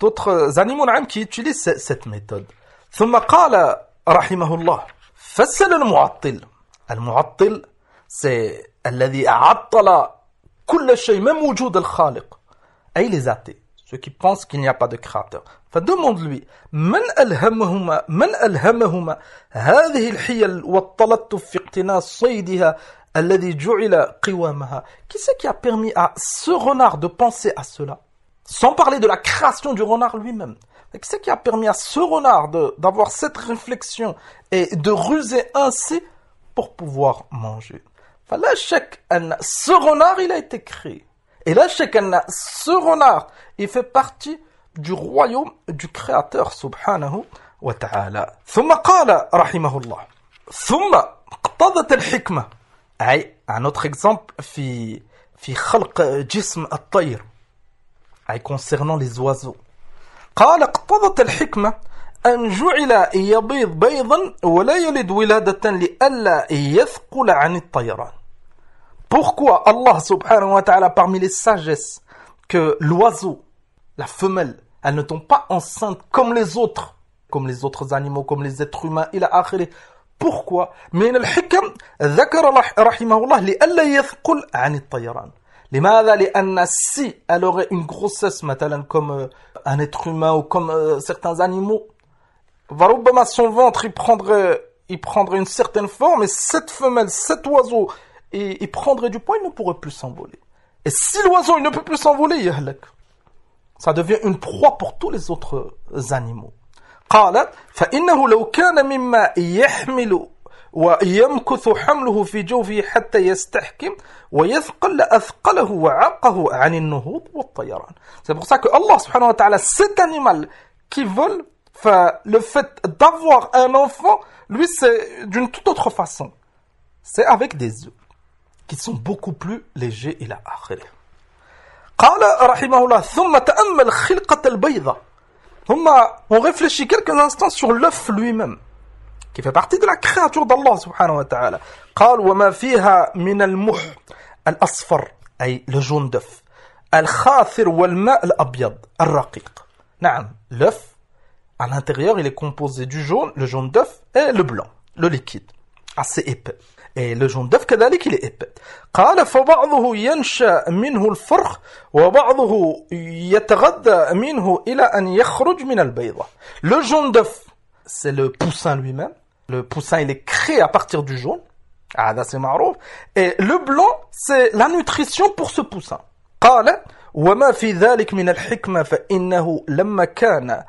cette méthode. ثم قال رحمه الله فسل المعطل. المعطل c'est الذي عطل كل شيء même وجود الخالق. أي les athées, ceux qui pensent qu'il n'y a pas de créateur. فدemande-lui من ألهمهما هذه الحيل والتلطف في اقتناص صيدها الذي جعل قوامها. Qui c'est qui a permis à ce renard de penser à cela? Sans parler de la création du renard lui-même. Qu'est-ce qui a permis à ce renard d'avoir cette réflexion et de ruser ainsi pour pouvoir manger? Là, ce renard, il a été créé. Et là, ce renard, il fait partie du royaume du Créateur, subhanahu wa ta'ala. ثم قال رحمه الله ثم اقتضت الحكمة. Un autre exemple في خلق جسم الطير concernant les oiseaux. قال اقتضت الحكمة أن جعل يبيض بيضا ولا يلد ولادة لئلا يثقل عن الطيران. Pourquoi Allah subhanahu wa ta'ala, parmi les sagesses, que l'oiseau, la femelle, elle ne tombe pas enceinte comme les autres animaux, comme les êtres humains, إلى آخره. Pourquoi? من الحكم ذكر رحمه الله لئلا يثقل عن الطيران. لماذا؟ لأن si elle aurait une grossesse مثلا comme un être humain ou comme certains animaux, وربما son ventre il prendrait une certaine forme, et cette femelle, cet oiseau, il prendrait du poids, il ne pourrait plus s'envoler. Et si l'oiseau il ne peut plus s'envoler, يهلك. Ça devient une proie pour tous les autres animaux. قال فإنه لو كان مما يحمل ويمكث حمله في جوفه حتى يستحكم ويثقل لأثقله وعقه عن النهوض والطيران. C'est pour ça que Allah subhanahu wa ta'ala, cet animal qui vole, le fait d'avoir un enfant, lui c'est d'une toute autre façon. C'est avec des œufs qui sont beaucoup plus légers إلى آخره. قال رحمه الله ثم تأمل خلقة البيضة. On réfléchit quelques instants sur l'œuf lui-même, qui fait partie de la créature d'Allah subhanahu wa ta'ala. قال وما فيها من المح الأصفر أي le jaune d'œuf الخاثر والماء الأبيض الرقيق. نعم, l'œuf à l'intérieur il est composé du jaune, le jaune d'œuf, et le blanc, le liquide, assez épais. Et le jaune d'œuf كذلك il est épais. قال فبعضه ينشأ منه الفرخ وبعضه يتغذى منه إلى أن يخرج من البيضة. Le jaune d'œuf, c'est le poussin lui-même. Le poussin, il est créé à partir du jaune. هذا c'est معروف. Et le blanc, c'est la nutrition pour ce poussin. قال وما في ذلك من الحكمة فإنه لما كان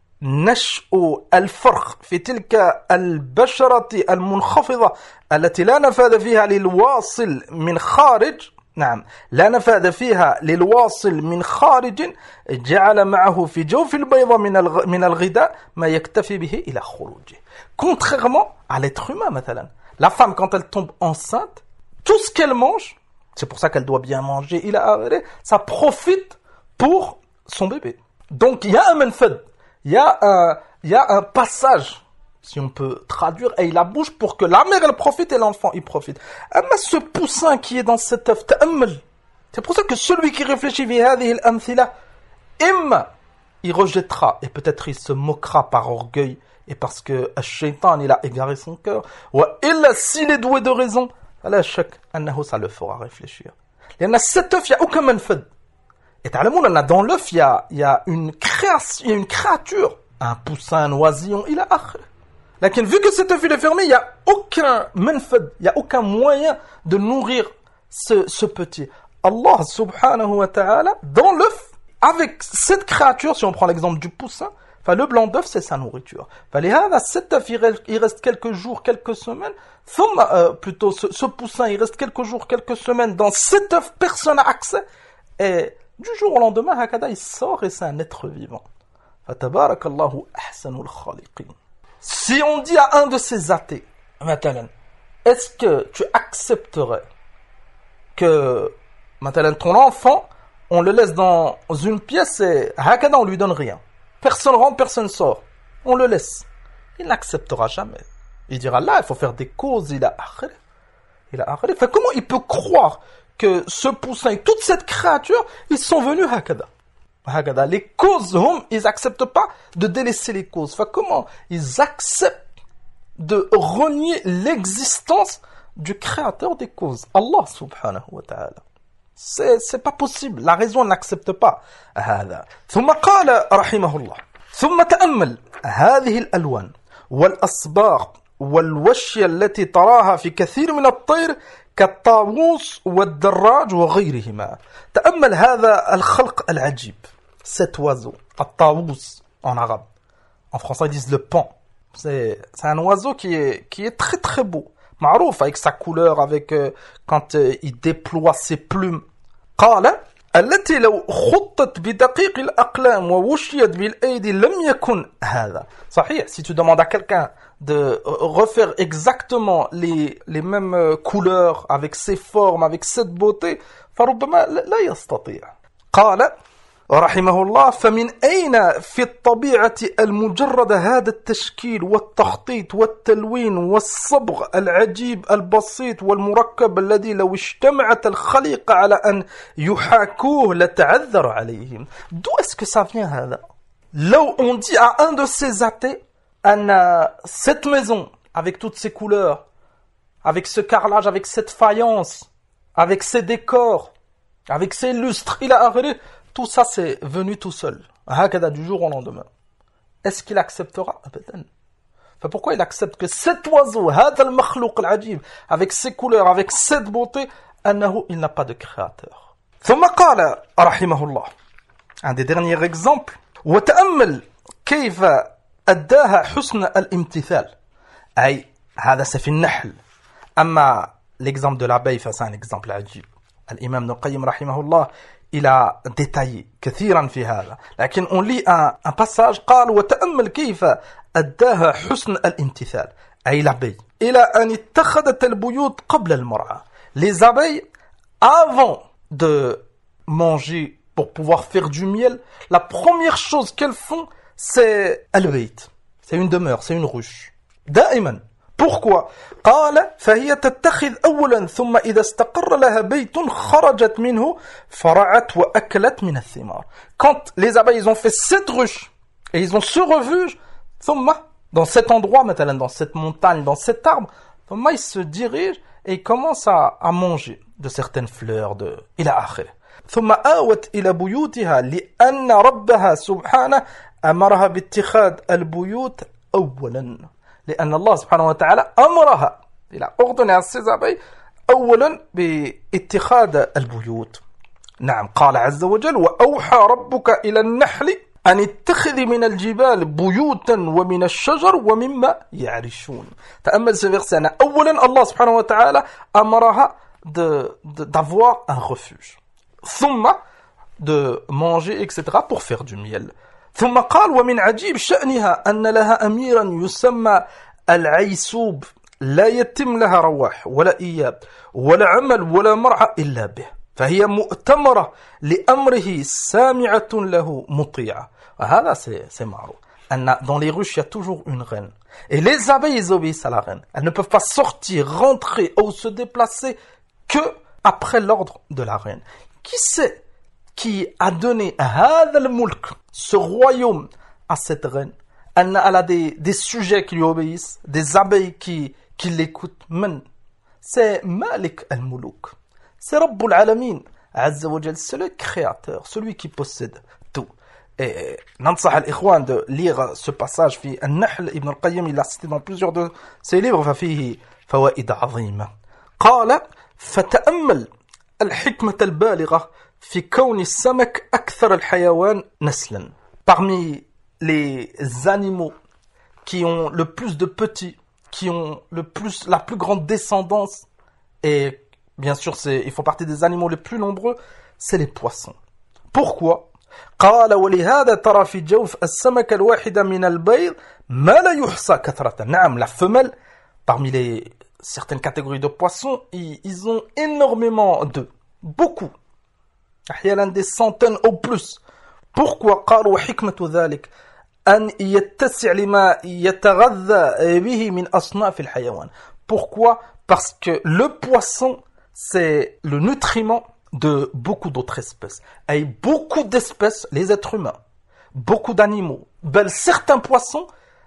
نشأ الفرخ في تلك البشرة المنخفضة التي لا نفاذ فيها للواصل من خارج. نعم, لا نفاذ فيها للواصل من خارج جعل معه في جوف البيضة من الغذاء ما يكتفي به إلى خروجه. Contrairement à l'être humain, مثلا. La femme, quand elle tombe enceinte, tout ce qu'elle mange, c'est pour ça qu'elle doit bien manger, ça profite pour son bébé. Donc, il y a un manfad. Il y a un passage, si on peut traduire, et la bouche pour que la mère elle profite et l'enfant il profite. Mais ce poussin qui est dans cet œuf, c'est pour ça que celui qui réfléchit il rejettera et peut-être il se moquera par orgueil et parce que Shaitan il a égaré son cœur. Ou s'il est doué de raison, ça le fera réfléchir. Il y en a cet œuf, il n'y a aucun manfad. Et dans l'œuf, il y a une créature, un poussin, un oisillon, il a akhir. Lakin, vu que cet œuf il est fermé, il n'y a aucun manfad, il n'y a aucun moyen de nourrir ce petit. Allah subhanahu wa ta'ala, dans l'œuf, avec cette créature, si on prend l'exemple du poussin, le blanc d'œuf, c'est sa nourriture. Cet œuf, il reste quelques jours, quelques semaines, plutôt ce poussin, il reste quelques jours, quelques semaines, dans cet œuf, personne n'a accès, et du jour au lendemain, il sort et c'est un être vivant. Si on dit à un de ces athées, est-ce que tu accepterais que ton enfant, on le laisse dans une pièce et on lui donne rien. Personne rentre, personne sort. On le laisse. Il n'acceptera jamais. Il dira là, il faut faire des causes, il a arrêté. Comment il peut croire que ce poussin et toute cette créature, ils sont venus hakada. Les causes, ils n'acceptent pas de délaisser les causes. Comment ils acceptent de renier l'existence du créateur des causes, Allah subhanahu wa ta'ala. C'est pas possible. La raison n'accepte pas. ثم قال رحمه الله ثم تأمل هذه الألوان والأصباغ والوشية التي تراها في كثير من الطير كالطاووس والدراج وغيرهما. تأمل هذا الخلق العجيب. Cet oiseau, الطاووس, en arabe. En français, ils disent le pan. C'est un oiseau qui est très très beau. Marouf, avec sa couleur, avec quand il déploie ses plumes. قال التي لو خطت بدقيق الأقلام ووشيت بالأيدي لم يكن هذا. صحيح, si tu demandes à quelqu'un de refaire exactement les mêmes couleurs, avec ces formes, avec cette beauté, فربما لا يستطيع. قال رحمه الله فمن أين في الطبيعة المجرد هذا التشكيل والتخطيط والتلوين والصبغ العجيب البسيط والمركب الذي لو اجتمعت الخليقة على أن يحاكوه لتعذر عليهم. D'où est-ce que ça vient هذا? لو on dit à un de ces athées cette maison avec toutes ces couleurs, avec ce carrelage, avec cette faïence, avec ces décors, avec ces lustres, il a arrêté. Tout ça, c'est venu tout seul. Hakada, du jour au lendemain. Est-ce qu'il acceptera? Abadan. Pourquoi il accepte que cet oiseau, hada al-makhlouq al-ajib, avec ses couleurs, avec cette beauté, annahu, il n'a pas de créateur. ثم قال رحمه الله, un des derniers exemples, وتأمل كيف أداها حسن الامتثال. أي هذا c'est في النحل. أما l'exemple de l'abeille, c'est un exemple ajib. L'imam Ibn al-Qayyim rahimahullah, il a détaillé كثيرا في هذا. لكن on lit un passage قال وتأمل كيف أداها حسن الامتثال. أي l'abeille. إلى أن اتخذت البيوت قبل المرعى. Les abeilles, avant de manger pour pouvoir faire du miel, la première chose qu'elles font, c'est al-bayt. C'est une demeure, c'est une ruche. دائما. Pourquoi? قال فهي تتخذ أولا ثم إذا استقر لها بيت خرجت منه فرعت وأكلت من الثمار. Quand les abeilles ils ont fait cette ruche et ils ont ce refuge, ثم dans cet endroit, مثلا dans cette montagne, dans cet arbre, ثم ils se dirigent et ils commencent à manger de certaines fleurs de إلى آخره. ثم آوت إلى بيوتها لأن ربها سبحانه أمرها باتخاذ البيوت أولا. لأن الله سبحانه وتعالى أمرها, il a ordonné à ses abeilles أولا باتخاذ البيوت. نعم, قال عز وجل وأوحى ربك إلى النحل أن اتخذي من الجبال بيوتا ومن الشجر ومما يعرشون. تأمل ce verset. أولا الله سبحانه وتعالى أمرها d'avoir un refuge. ثم de manger, etc. pour faire du miel. ثم قال ومن عجيب شأنها أن لها أميرا يسمى العيسوب لا يتم لها رواح ولا إياب ولا عمل ولا مرعى إلا به فهي مؤتمرة لأمره سامعة له مطيعة. وهذا c'est معروف. Dans les ruches, il y a toujours une reine. Et les abeilles, ils obéissent à la reine. Elles ne peuvent pas sortir, rentrer ou se déplacer que après l'ordre de la reine. Qui c'est qui a donné هذا الملك, ce royaume, à cette reine? Elle a des sujets qui lui obéissent, des abeilles qui l'écoutent. C'est Malik al-Muluk. C'est Rabbul Alamin, Azza wa Jal, c'est le créateur, celui qui possède tout. Et ننصح الإخوان de lire ce passage في النحل. Ibn al-Qayyim, il l'a cité dans plusieurs de ses livres, ففيه فوائد عظيمة. قال فتأمل الحكمة البالغة في كون السمك أكثر الحيوان نسلا. Parmi les animaux qui ont le plus de petits, qui ont la plus grande descendance, et bien sûr ils font partie des animaux les plus nombreux, c'est les poissons. Pourquoi? قال ولهذا ترى في جوف السمكة الواحدة من البيض ما لا يحصى كثرة. نعم, la femelle, parmi certaines catégories de poissons, ils ont énormément d'œufs, beaucoup, أحيانا des centaines au plus. Pourquoi? قال وحكمة ذلك أن يتسع لما يتغذى به من أصناف الحيوان. Pourquoi? Parce que le poisson, c'est le nutriment de beaucoup d'autres espèces. Et beaucoup d'espèces, les êtres humains, beaucoup d'animaux. Certains poissons,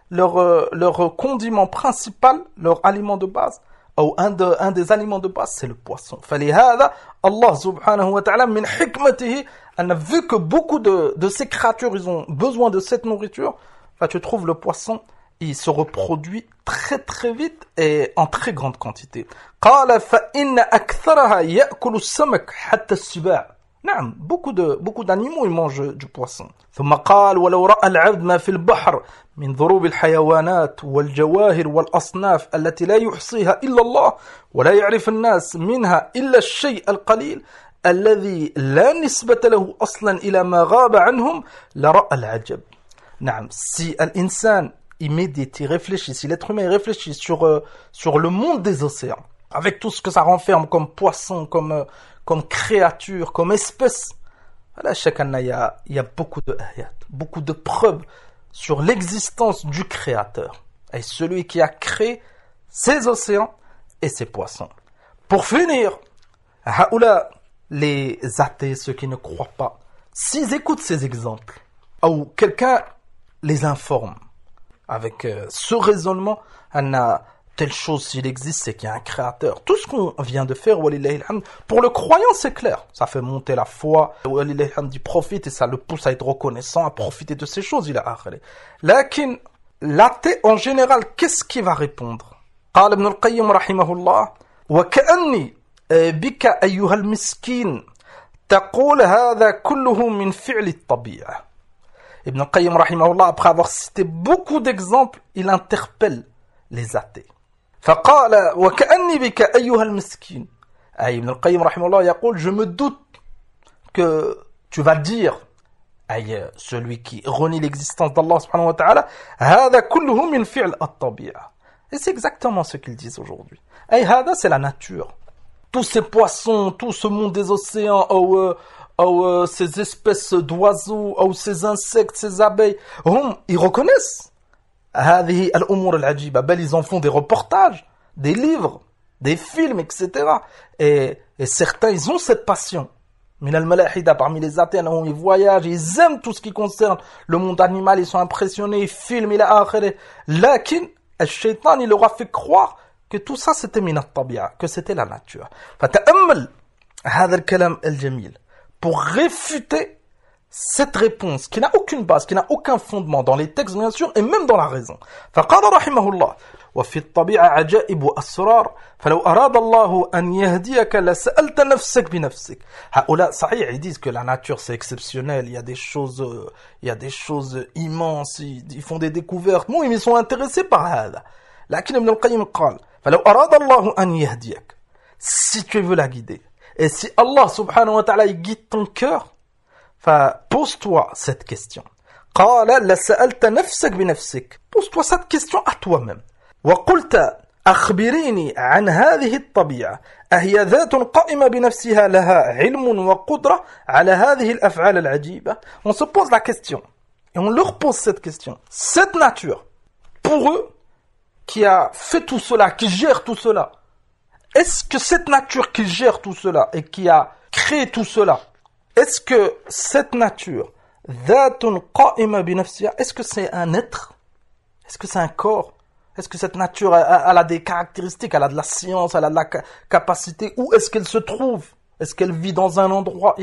leur condiment principal, leur aliment de base, ou un des aliments de base, c'est le poisson. فلهذا Allah subhanahu wa ta'ala min hikmatihi, elle a vu que beaucoup de ces créatures, ils ont besoin de cette nourriture. Tu trouves le poisson, il se reproduit très très vite et en très grande quantité. قال فإن أكثرها يأكل السمك حتى السباع. نعم, beaucoup d'animaux ils mangent du poisson. ثم قال ولو رأى العبد ما في البحر من ضروب الحيوانات والجواهر والأصناف التي لا يحصيها إلا الله ولا يعرف الناس منها إلا الشيء القليل الذي لا نسبة له أصلا إلى ما غاب عنهم لرأى العجب. نعم, si l'insan il médite, il réfléchit, si l'être humain il réfléchit sur le monde des océans, avec tout ce que ça renferme comme poisson, comme créature, comme espèce, voilà, chaque année il y a beaucoup de ayat, beaucoup de preuves sur l'existence du créateur et celui qui a créé ces océans et ces poissons. Pour finir, haoula, les athées, ceux qui ne croient pas, s'ils écoutent ces exemples, ou quelqu'un les informe avec ce raisonnement, telle chose, s'il existe, c'est qu'il y a un créateur. Tout ce qu'on vient de faire, pour le croyant, c'est clair. Ça fait monter la foi, du prophète, et ça le pousse à être reconnaissant, à profiter de ces choses, il a akhiré. Lakin, l'athée, en général, qu'est-ce qu'il va répondre? قال ابن القيم رحمه الله وكأني بك أيها المسكين تقول هذا كله من فعل الطبيعة. Ibn al-Qayyim rahimahullah, après avoir cité beaucoup d'exemples, il interpelle les athées. فقال وكأني بك أيها المسكين. Ibn al-Qayyim rahimahullah يقول, je me doute que tu vas dire, celui qui renie l'existence d'Allah subhanahu wa ta'ala, هذا كله من فعل الطبيعة. Et c'est exactement ce qu'ils disent aujourd'hui. هذا, c'est la nature. Tous ces poissons, tout ce monde des océans, ou ces espèces d'oiseaux, ou ces insectes, ces abeilles, ils reconnaissent. هذه الأمور العجيبة. بل ils en font des reportages, des livres, des films, etc. Et certains, ils ont cette passion. من الملاحدة, parmi les athées, ils voyagent, ils aiment tout ce qui concerne le monde animal, ils sont impressionnés, ils filment, إلى آخره. لكن الشيطان, il leur a fait croire que tout ça c'était من الطبيعة, que c'était la nature. فتأمل هذا الكلام الجميل pour réfuter cette réponse qui n'a aucune base, qui n'a aucun fondement dans les textes bien sûr et même dans la raison. فقال رحمه الله وفي الطبيعة عجائب وأسرار فلو أراد الله أن يهديك لسألت نفسك بنفسك. هؤلاء صحيح, ils disent que la nature c'est exceptionnel, il y a des choses immenses, ils font des découvertes, ils ils sont intéressés par هذا. لكن ابن القيم قال فلو أراد الله أن يهديك, si tu veux la guider, et si Allah subhanahu wa ta'ala guide ton cœur, pose-toi cette question. قال لسألت نفسك بنفسك, pose-toi cette question à toi-même. وقلت أخبريني عن هذه الطبيعة أهي ذات قائمة بنفسها لها علم وقدرة على هذه الأفعال العجيبة. On se pose la question et on leur pose cette question. Cette nature, pour eux, qui a fait tout cela, qui gère tout cela, est-ce que cette nature qui gère tout cela et qui a créé tout cela, est-ce que cette nature, ذات قائمة بنفسها, est-ce que c'est un être? Est-ce que c'est un corps? Est-ce que cette nature, elle a des caractéristiques, elle a de la science, elle a de la capacité? Où est-ce qu'elle se trouve? Est-ce qu'elle vit dans un endroit?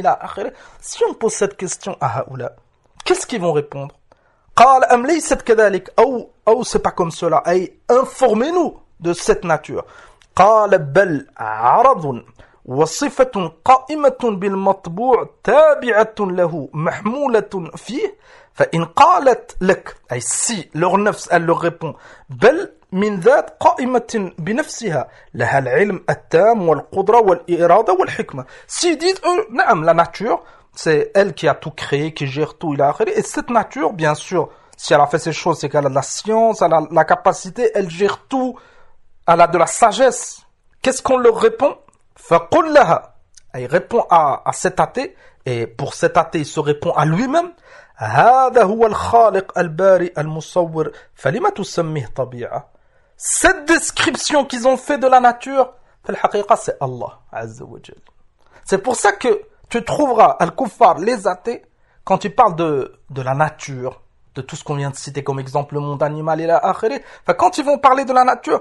Si on pose cette question à Haoula, qu'est-ce qu'ils vont répondre? قال أم ليست كذلك, أو c'est pas comme cela, informez-nous de cette nature. قال بل عرض وصفة قائمة بالمطبوع تابعة له محمولة فيه فإن قالت لك, si leur nafs elle leur répond بل من ذات قائمة بنفسها لها العلم التام والقدرة والإرادة والحكمة, s'ils disent نعم, la nature c'est elle qui a tout créé, qui gère tout, et cette nature, bien sûr, si elle a fait ces choses, c'est qu'elle a de la science, elle a la capacité, elle gère tout, elle a de la sagesse. Qu'est-ce qu'on leur répond? فَقُلْ لَهَا, il répond à cet athée, et pour cet athée, il se répond à lui-même. هَذَا هُوَ الْخَالِقُ الْبَارِئُ الْمُصَوِّرُ فَلِمَ تُسَمِّهِ طَبِيعَةً. Cette description qu'ils ont fait de la nature, في الحقيقة, c'est Allah Azza wa Jal. C'est pour ça que tu trouveras al-kuffar, les athées, quand ils parlent de la nature, de tout ce qu'on vient de citer comme exemple, le monde animal et la akhiré, quand ils vont parler de la nature,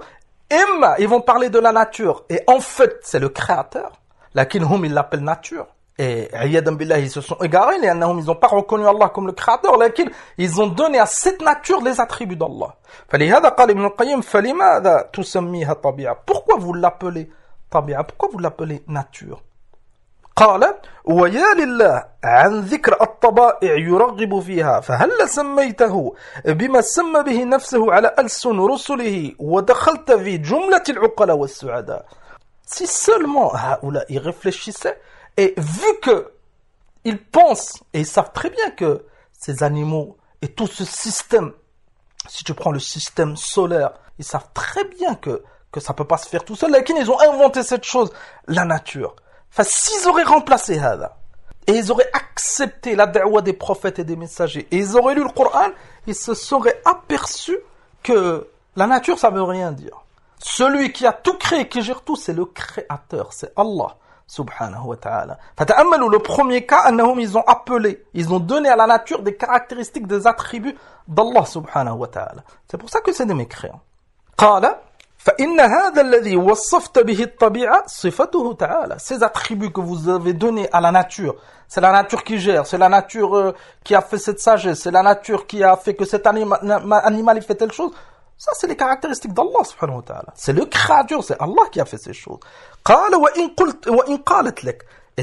ils vont parler de la nature, et en fait, c'est le créateur. Lakinhum, ils l'appellent nature. Et ayyadan billah, ils se sont égarés, ils n'ont pas reconnu Allah comme le créateur, lakin ils ont donné à cette nature les attributs d'Allah. فلهذا قال ابن القيم فلماذا تسميها طبيعة. Pourquoi vous l'appelez طبيعة? Pourquoi vous l'appelez nature? قال ويا لله عن ذكر الطبائع يرغب فيها فهل سميته بما سمى به نفسه على ألسن رسله ودخلت في جملة العقلاء والسعداء. Si seulement هؤلاء ils réfléchissaient et vu que ils pensent et ils savent très bien que ces animaux et tout ce système, si tu prends le système solaire, ils savent très bien que ça peut pas se faire tout seul. Là, ils ont inventé cette chose, la nature. Enfin, s'ils auraient remplacé Hada, et ils auraient accepté la da'wa des prophètes et des messagers, et ils auraient lu le Coran, ils se seraient aperçus que la nature, ça veut rien dire. Celui qui a tout créé, qui gère tout, c'est le créateur, c'est Allah, subhanahu wa ta'ala. Fata'ammalu, le premier cas, annahum, ils ont appelé, ils ont donné à la nature des caractéristiques, des attributs d'Allah, subhanahu wa ta'ala. C'est pour ça que c'est des mécréants. Qala, فإن هذا الذي وصفت به الطبيعة صفته تعالى. Ces attributs que vous avez donnés à la nature, c'est la nature qui gère, c'est la nature qui a fait cette sagesse, c'est la nature qui a fait que cet animal il fait telle chose. Ça, c'est les caractéristiques d'Allah subhanahu wa ta'ala. C'est le créateur, c'est Allah qui a fait ces choses. قال وإن قالت لك. Et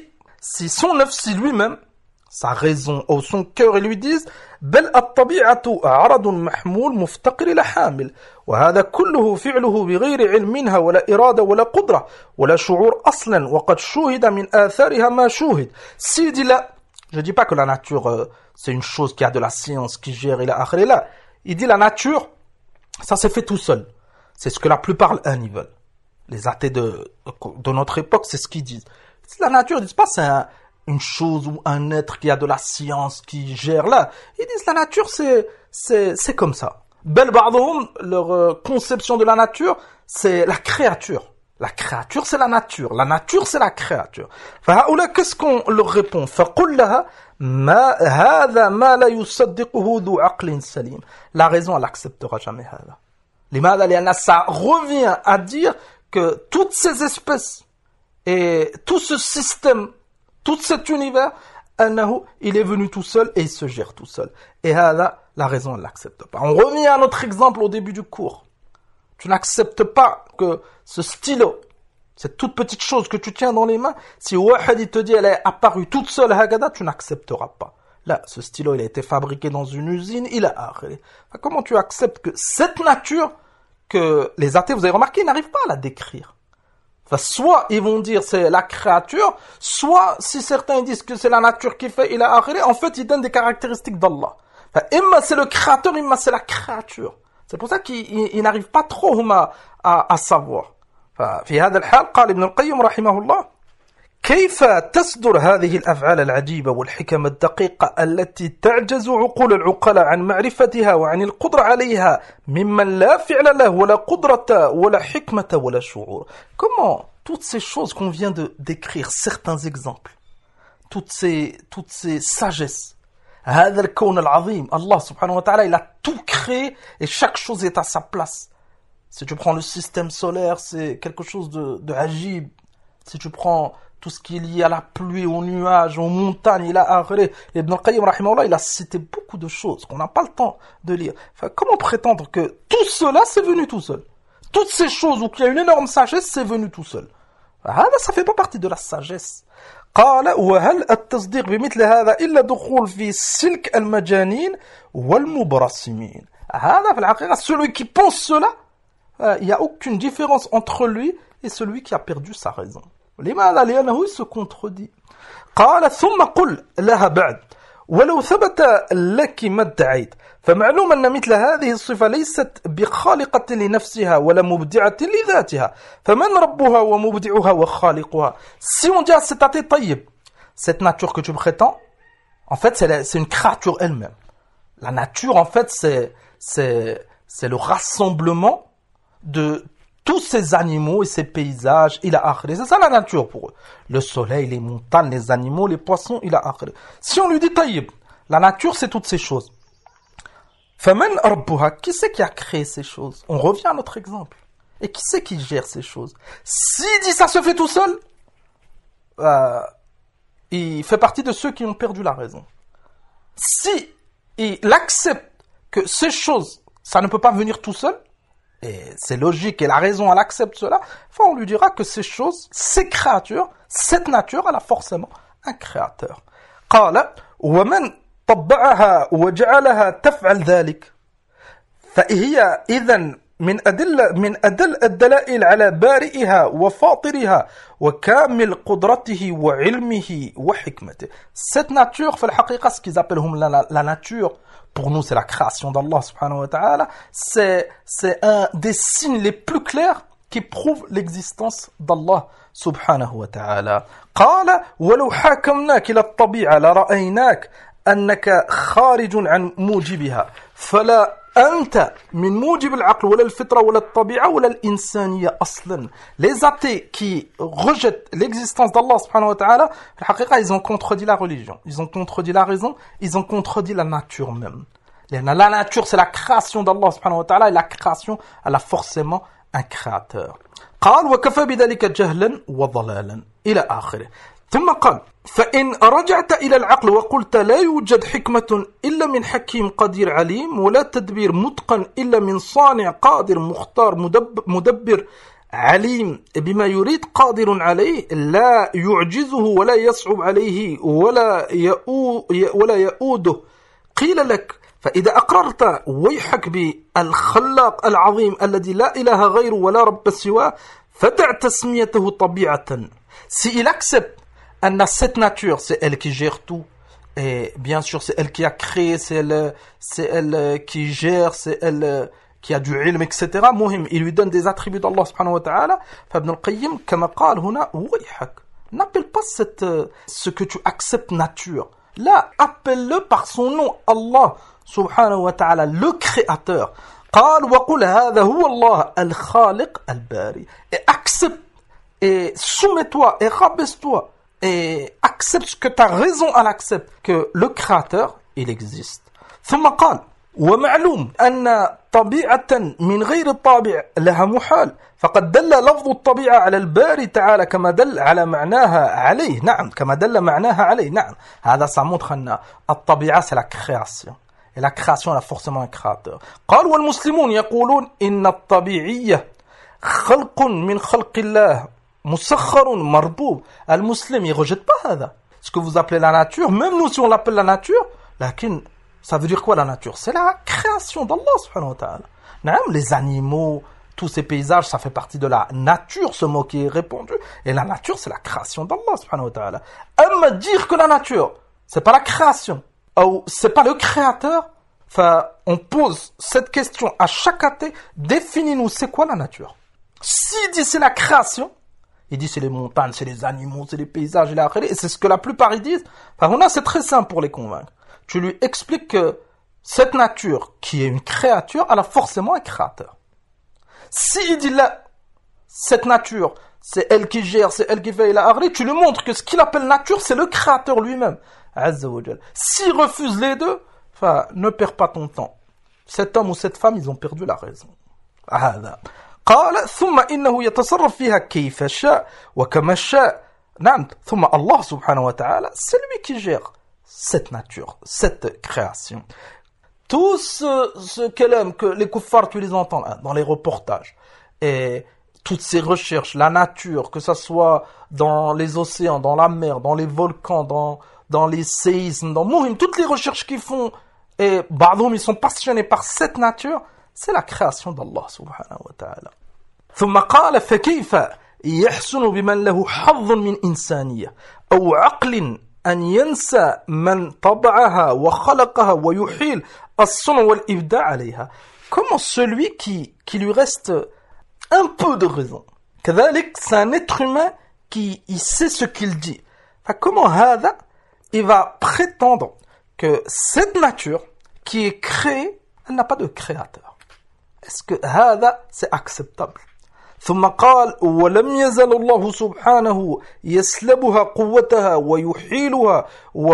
si son nafsi lui-même, sa raison ou son cœur, ils lui disent بل الطبيعة عرض محمول مفتقر إلى حامل وهذا كله فعله بغير علم منها ولا إرادة ولا قدرة ولا شعور أصلا وقد شوهد من آثارها ما شوهد. S'il dit là, je dis pas que la nature c'est une chose qui a de la science, qui gère et là, il dit la nature, ça s'est fait tout seul. C'est ce que la plupart ils veulent. Les athées de notre époque, c'est ce qu'ils disent. La nature, ils disent pas une chose ou un être qui a de la science, qui gère là. Ils disent la nature, c'est comme ça. Bel ba'dhum, leur conception de la nature, c'est la créature. La créature, c'est la nature. La nature, c'est la créature. Fahaoula, qu'est-ce qu'on leur répond? Faqul laha ma hadha ma la yusaddiquhu dhu aqlin salim. La raison, elle acceptera jamais hadha. Limada lianna, ça revient à dire que toutes ces espèces et tout ce système, tout cet univers, il est venu tout seul et il se gère tout seul. Et là, la raison, elle l'accepte pas. On revient à notre exemple au début du cours. Tu n'acceptes pas que ce stylo, cette toute petite chose que tu tiens dans les mains, si Wahad il te dit elle est apparue toute seule, Hagada, tu n'accepteras pas. Là, ce stylo, il a été fabriqué dans une usine, il a arrêté. Comment tu acceptes que cette nature, que les athées, vous avez remarqué, ils n'arrivent pas à la décrire. Soit ils vont dire c'est la créature, soit si certains disent que c'est la nature qui fait, il a arrêté, en fait ils donnent des caractéristiques d'Allah. Imma c'est le créateur, imma c'est la créature. C'est pour ça qu'ils n'arrivent pas trop à savoir. في هذا الحال قال ابن القيم رحمه الله كيف تصدر هذه الأفعال العجيبة والحكم الدقيقة التي تعجز عقول العقلاء عن معرفتها وعن القدرة عليها ممن لا فعل له ولا قدرة ولا حكمة ولا شعور. Comment toutes ces choses qu'on vient de décrire, certains exemples, toutes ces sagesses, هذا الكون العظيم, Allah subhanahu wa ta'ala, il a tout créé et chaque chose est à sa place. Si tu prends le système solaire, c'est quelque chose de ajib. Si tu prends tout ce qui est lié à la pluie, aux nuages, aux montagnes, il a arrêté. Ibn al-Qayyim, rahimahullah, il a cité beaucoup de choses qu'on n'a pas le temps de lire. Enfin, comment prétendre que tout cela, c'est venu tout seul? Toutes ces choses où il y a une énorme sagesse, c'est venu tout seul. Ça fait pas partie de la sagesse. قال وهل التصديق بمثل هذا إلا دخول في سلك المجانين والمبرسمين. هذا في الحقيقة celui qui pense cela, il n'y a aucune différence entre lui et celui qui a perdu sa raison. لماذا؟ لأنه il se contredit. قال ثم قل لها بعد ولو ثبت لك ما ادعيت فمعلوم أن مثل هذه الصفة ليست بخالقة لنفسها ولا مبدعة لذاتها فمن ربها ومبدعها وخالقها. Si on dit à cet athée طيب, cette nature que tu prétends, en fait c'est une créature elle-même. La nature en fait c'est le rassemblement de tous ces animaux et ces paysages, il a akhri. C'est ça la nature pour eux. Le soleil, les montagnes, les animaux, les poissons, il a akhri. Si on lui dit taïb, la nature c'est toutes ces choses. Faman rabbuha, qui c'est qui a créé ces choses? On revient à notre exemple. Et qui c'est qui gère ces choses? S'il dit ça se fait tout seul, il fait partie de ceux qui ont perdu la raison. Si il accepte que ces choses, ça ne peut pas venir tout seul, et c'est logique et la raison elle accepte cela, enfin on lui dira que ces choses, ces créatures, cette nature elle a forcément un créateur. قال ومن طبعها وجعلها تفعل ذلك فهي إذن من أدل الدلائل على بارئها وفاطرها وكامل قدرته وعلمه وحكمته. Cette nature, في الحقيقة, ce qu'ils appellent la nature, pour nous c'est la création d'Allah subhanahu wa ta'ala, c'est un des signes les plus clairs qui prouvent l'existence d'Allah subhanahu wa ta'ala. قال ولو حاكمناك إلى الطبيعة لرأيناك أنك خارج عن موجبها فلا أنت من موجب العقل ولا الفطرة ولا الطبيعة ولا الإنسانية أصلا. Les athées qui rejettent l'existence d'Allah subhanahu wa ta'ala, en حقيقة, ils ont contredit la religion, ils ont contredit la raison, ils ont contredit la nature même. La nature c'est la création d'Allah subhanahu wa ta'ala et la création elle a forcément un créateur. قال وكفى بذلك جهلا وضلالا إلى آخره. ثم قال فإن رجعت إلى العقل وقلت لا يوجد حكمة إلا من حكيم قدير عليم ولا تدبير متقن إلا من صانع قادر مختار مدبر عليم بما يريد قادر عليه لا يعجزه ولا يصعب عليه ولا يؤوده قيل لك فإذا أقررت ويحك بالخلاق العظيم الذي لا إله غيره ولا رب سواه فدع تسميته طبيعة. Si il accepte cette nature, c'est elle qui gère tout, et bien sûr c'est elle qui a créé, c'est elle qui gère, c'est elle qui a du ilm, etc. مهم, il lui donne des attributs d'Allah subhanahu wa ta'ala. فابن القيم كما قال هنا ويحك, n'appelle pas ce que tu acceptes nature, là appelle-le par son nom, Allah subhanahu wa ta'ala, le créateur. قال وقل هذا هو الله الخالق الباري, et accepte et soumets-toi et rabaisse-toi et accepte ce que ta raison elle accepte, que le créateur il existe. ثم قال ومعلوم أن طبيعة من غير الطابع لها محال فقد دل لفظ الطبيعة على الباري تعالى كما دل على معناها عليه. نعم, كما دل معناها عليه. نعم, هذا ça montre أن الطبيعة c'est la création et la création elle a forcément un créateur. قال والمسلمون يقولون إن الطبيعية خلق من خلق الله مسخر مربوب. المسلم il rejette pas هذا, ce que vous appelez la nature, même nous si on l'appelle la nature, lakin ça veut dire quoi la nature? C'est la création d'Allah subhanahu wa ta'ala. نعم, les animaux, tous ces paysages, ça fait partie de la nature, ce mot qui est répandu, et la nature c'est la création d'Allah subhanahu wa ta'ala. Amma dire que la nature c'est pas la création ou c'est pas le créateur, on pose cette question à chaque athée, définis-nous c'est quoi la nature. S'il dit c'est la création, il dit c'est les montagnes, c'est les animaux, c'est les paysages, et c'est ce que la plupart ils disent. Enfin, c'est très simple pour les convaincre. Tu lui expliques que cette nature, qui est une créature, elle a forcément un créateur. S'il dit là, cette nature, c'est elle qui gère, c'est elle qui fait, tu lui montres que ce qu'il appelle nature, c'est le créateur lui-même. Azza wa Jal. S'il refuse les deux, ne perds pas ton temps. Cet homme ou cette femme, ils ont perdu la raison. قال ثم إنه يتصرف فيها كيف شاء وكما شاء. نعم, ثم Allah subhanahu wa ta'ala, c'est lui qui gère cette nature, cette création. Tout ce kalam que les kuffars, tu les entends dans les reportages, et toutes ces recherches, la nature, que ça soit dans les océans, dans la mer, dans les volcans, dans les séismes, dans Mouhim, toutes les recherches qu'ils font, et Ba'doum, ils sont passionnés par cette nature, c'est la création d'Allah subhanahu wa ta'ala. ثم قال فكيف يحسن بمن له حظ من إنسانية أو عقل أن ينسى من طبعها وخلقها ويحيل الصنع والإبداع عليها. Comment celui qui lui reste un peu de raison, كذلك c'est un être humain qui il sait ce qu'il dit. Comment هذا il va prétendre que cette nature qui est créée, elle n'a pas de créateur. Est-ce que هذا c'est acceptable? ثم قال ولم يزل الله سبحانه يسلبها قوتها ويحيلها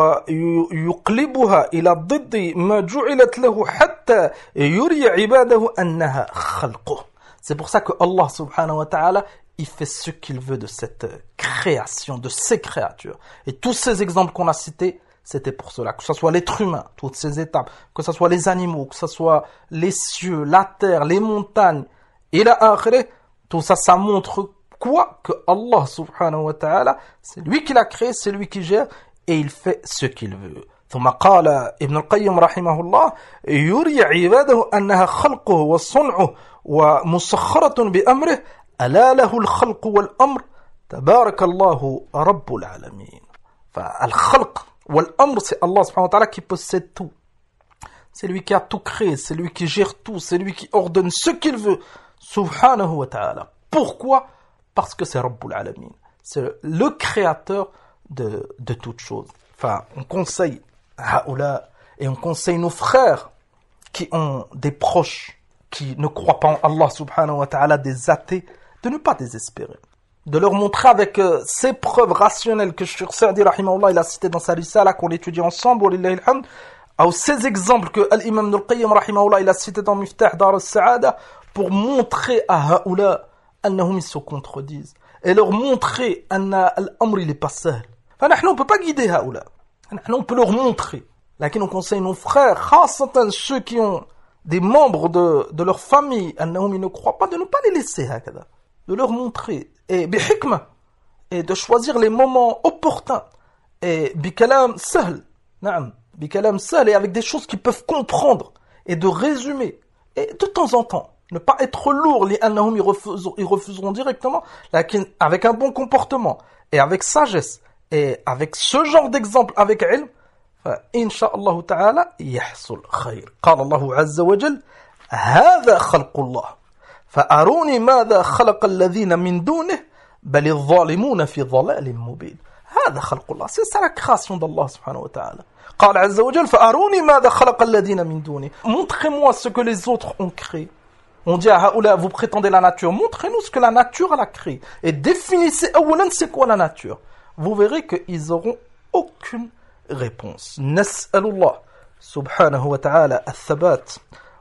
ويقلبها إلى ضد ما جعلت له حتى يري عباده أنها خلقه. C'est pour ça que Allah subhanahu wa ta'ala il fait ce qu'il veut de cette création, de ces créatures. Et tous ces exemples qu'on a cités, c'était pour cela. Que ce soit l'être humain, toutes ces étapes, que ce soit les animaux, que ce soit les cieux, la terre, les montagnes, إلى آخره. Tout ça, ça montre quoi? Que Allah subhanahu wa ta'ala, c'est lui qui l'a créé, c'est lui qui gère, et il fait ce qu'il veut. ثم قال ابن القيم رحمه الله يري عباده أنها خلقه وصنعه ومسخرة بأمره ألا له الخلق والأمر تبارك الله رب العالمين. فالخلق والأمر, c'est Allah subhanahu wa ta'ala qui possède tout. C'est lui qui a tout créé, c'est lui qui gère tout, c'est lui qui ordonne ce qu'il veut. Subhanahu wa ta'ala. Pourquoi? Parce que c'est Rabbul Alamin. C'est le créateur de toutes choses. Enfin, on conseille Haoula et on conseille nos frères qui ont des proches qui ne croient pas en Allah subhanahu wa ta'ala, des athées, de ne pas désespérer. De leur montrer avec ces preuves rationnelles que Cheikh Sa'di rahimahullah il a cité dans sa risala qu'on étudie ensemble, walillahi alhamd, ou ces exemples que l'imam Ibn al-Qayyim rahimahullah il a cité dans Miftah Dar al-Sa'ada, pour montrer à Haoula annahum ils se contredisent et leur montrer anna al-amr il est pas sahl. Enfin, on ne peut pas guider Haoula. On peut leur montrer. Lakin on conseille nos frères, khasatan ceux qui ont des membres de leur famille, annahum ils ne croient pas, de ne pas les laisser hakada, de leur montrer et bihikma, et de choisir les moments opportuns et bikalam sahl, naam, bikalam sahl, et avec des choses qu'ils peuvent comprendre et de résumer, et de temps en temps ne pas être lourd, les annahum ils refuseront directement, lakin avec un bon comportement et avec sagesse et avec ce genre d'exemple avec ilm, إن شاء الله تعالى يحصل خير. قال الله عز وجل هذا خلق الله فأروني ماذا خلق الذين من دونه بل الظالمون في ضلال مبين. هذا خلق الله, c'est ça la création d'Allah subhanahu wa ta'ala. قال عز وجل فأروني ماذا خلق الذين من دونه, montrez-moi ce que les autres ont créé. On dit à Haoula, vous prétendez la nature, montrez-nous ce que la nature a créé et définissez awalan c'est quoi la nature. Vous verrez qu'ils auront aucune réponse. نسأل الله سبحانه وتعالى الثبات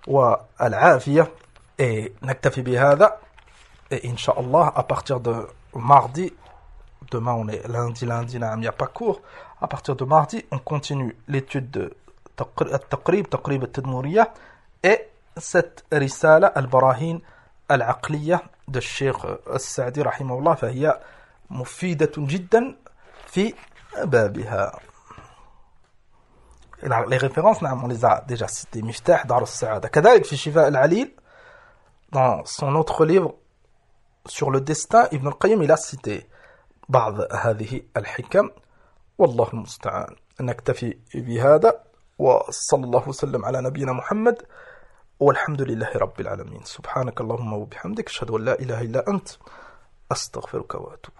والعافية. Et نكتفي بهذا. Et Inch'Allah, à partir de mardi, demain on est lundi, il n'y a pas cours. À partir de mardi, on continue l'étude de Taqrib al-Tadmuriyya et cette risala al-Barahin al-Aqliya de Cheikh Al-Sa'di rahimahullah, فهي مفيدة جدا في بابها. Les références, on les a déjà citées. Miftah Dar al-Sa'ada. كذلك في شفاء العليل, dans son autre livre sur le destin, Ibn al-Qayyim il a cité بعض هذه الحكم. والله المستعان. نكتفي بهذا وصلى الله وسلم على نبينا محمد والحمد لله رب العالمين. سبحانك اللهم وبحمدك أشهد أن لا إله إلا أنت أستغفرك وأتوب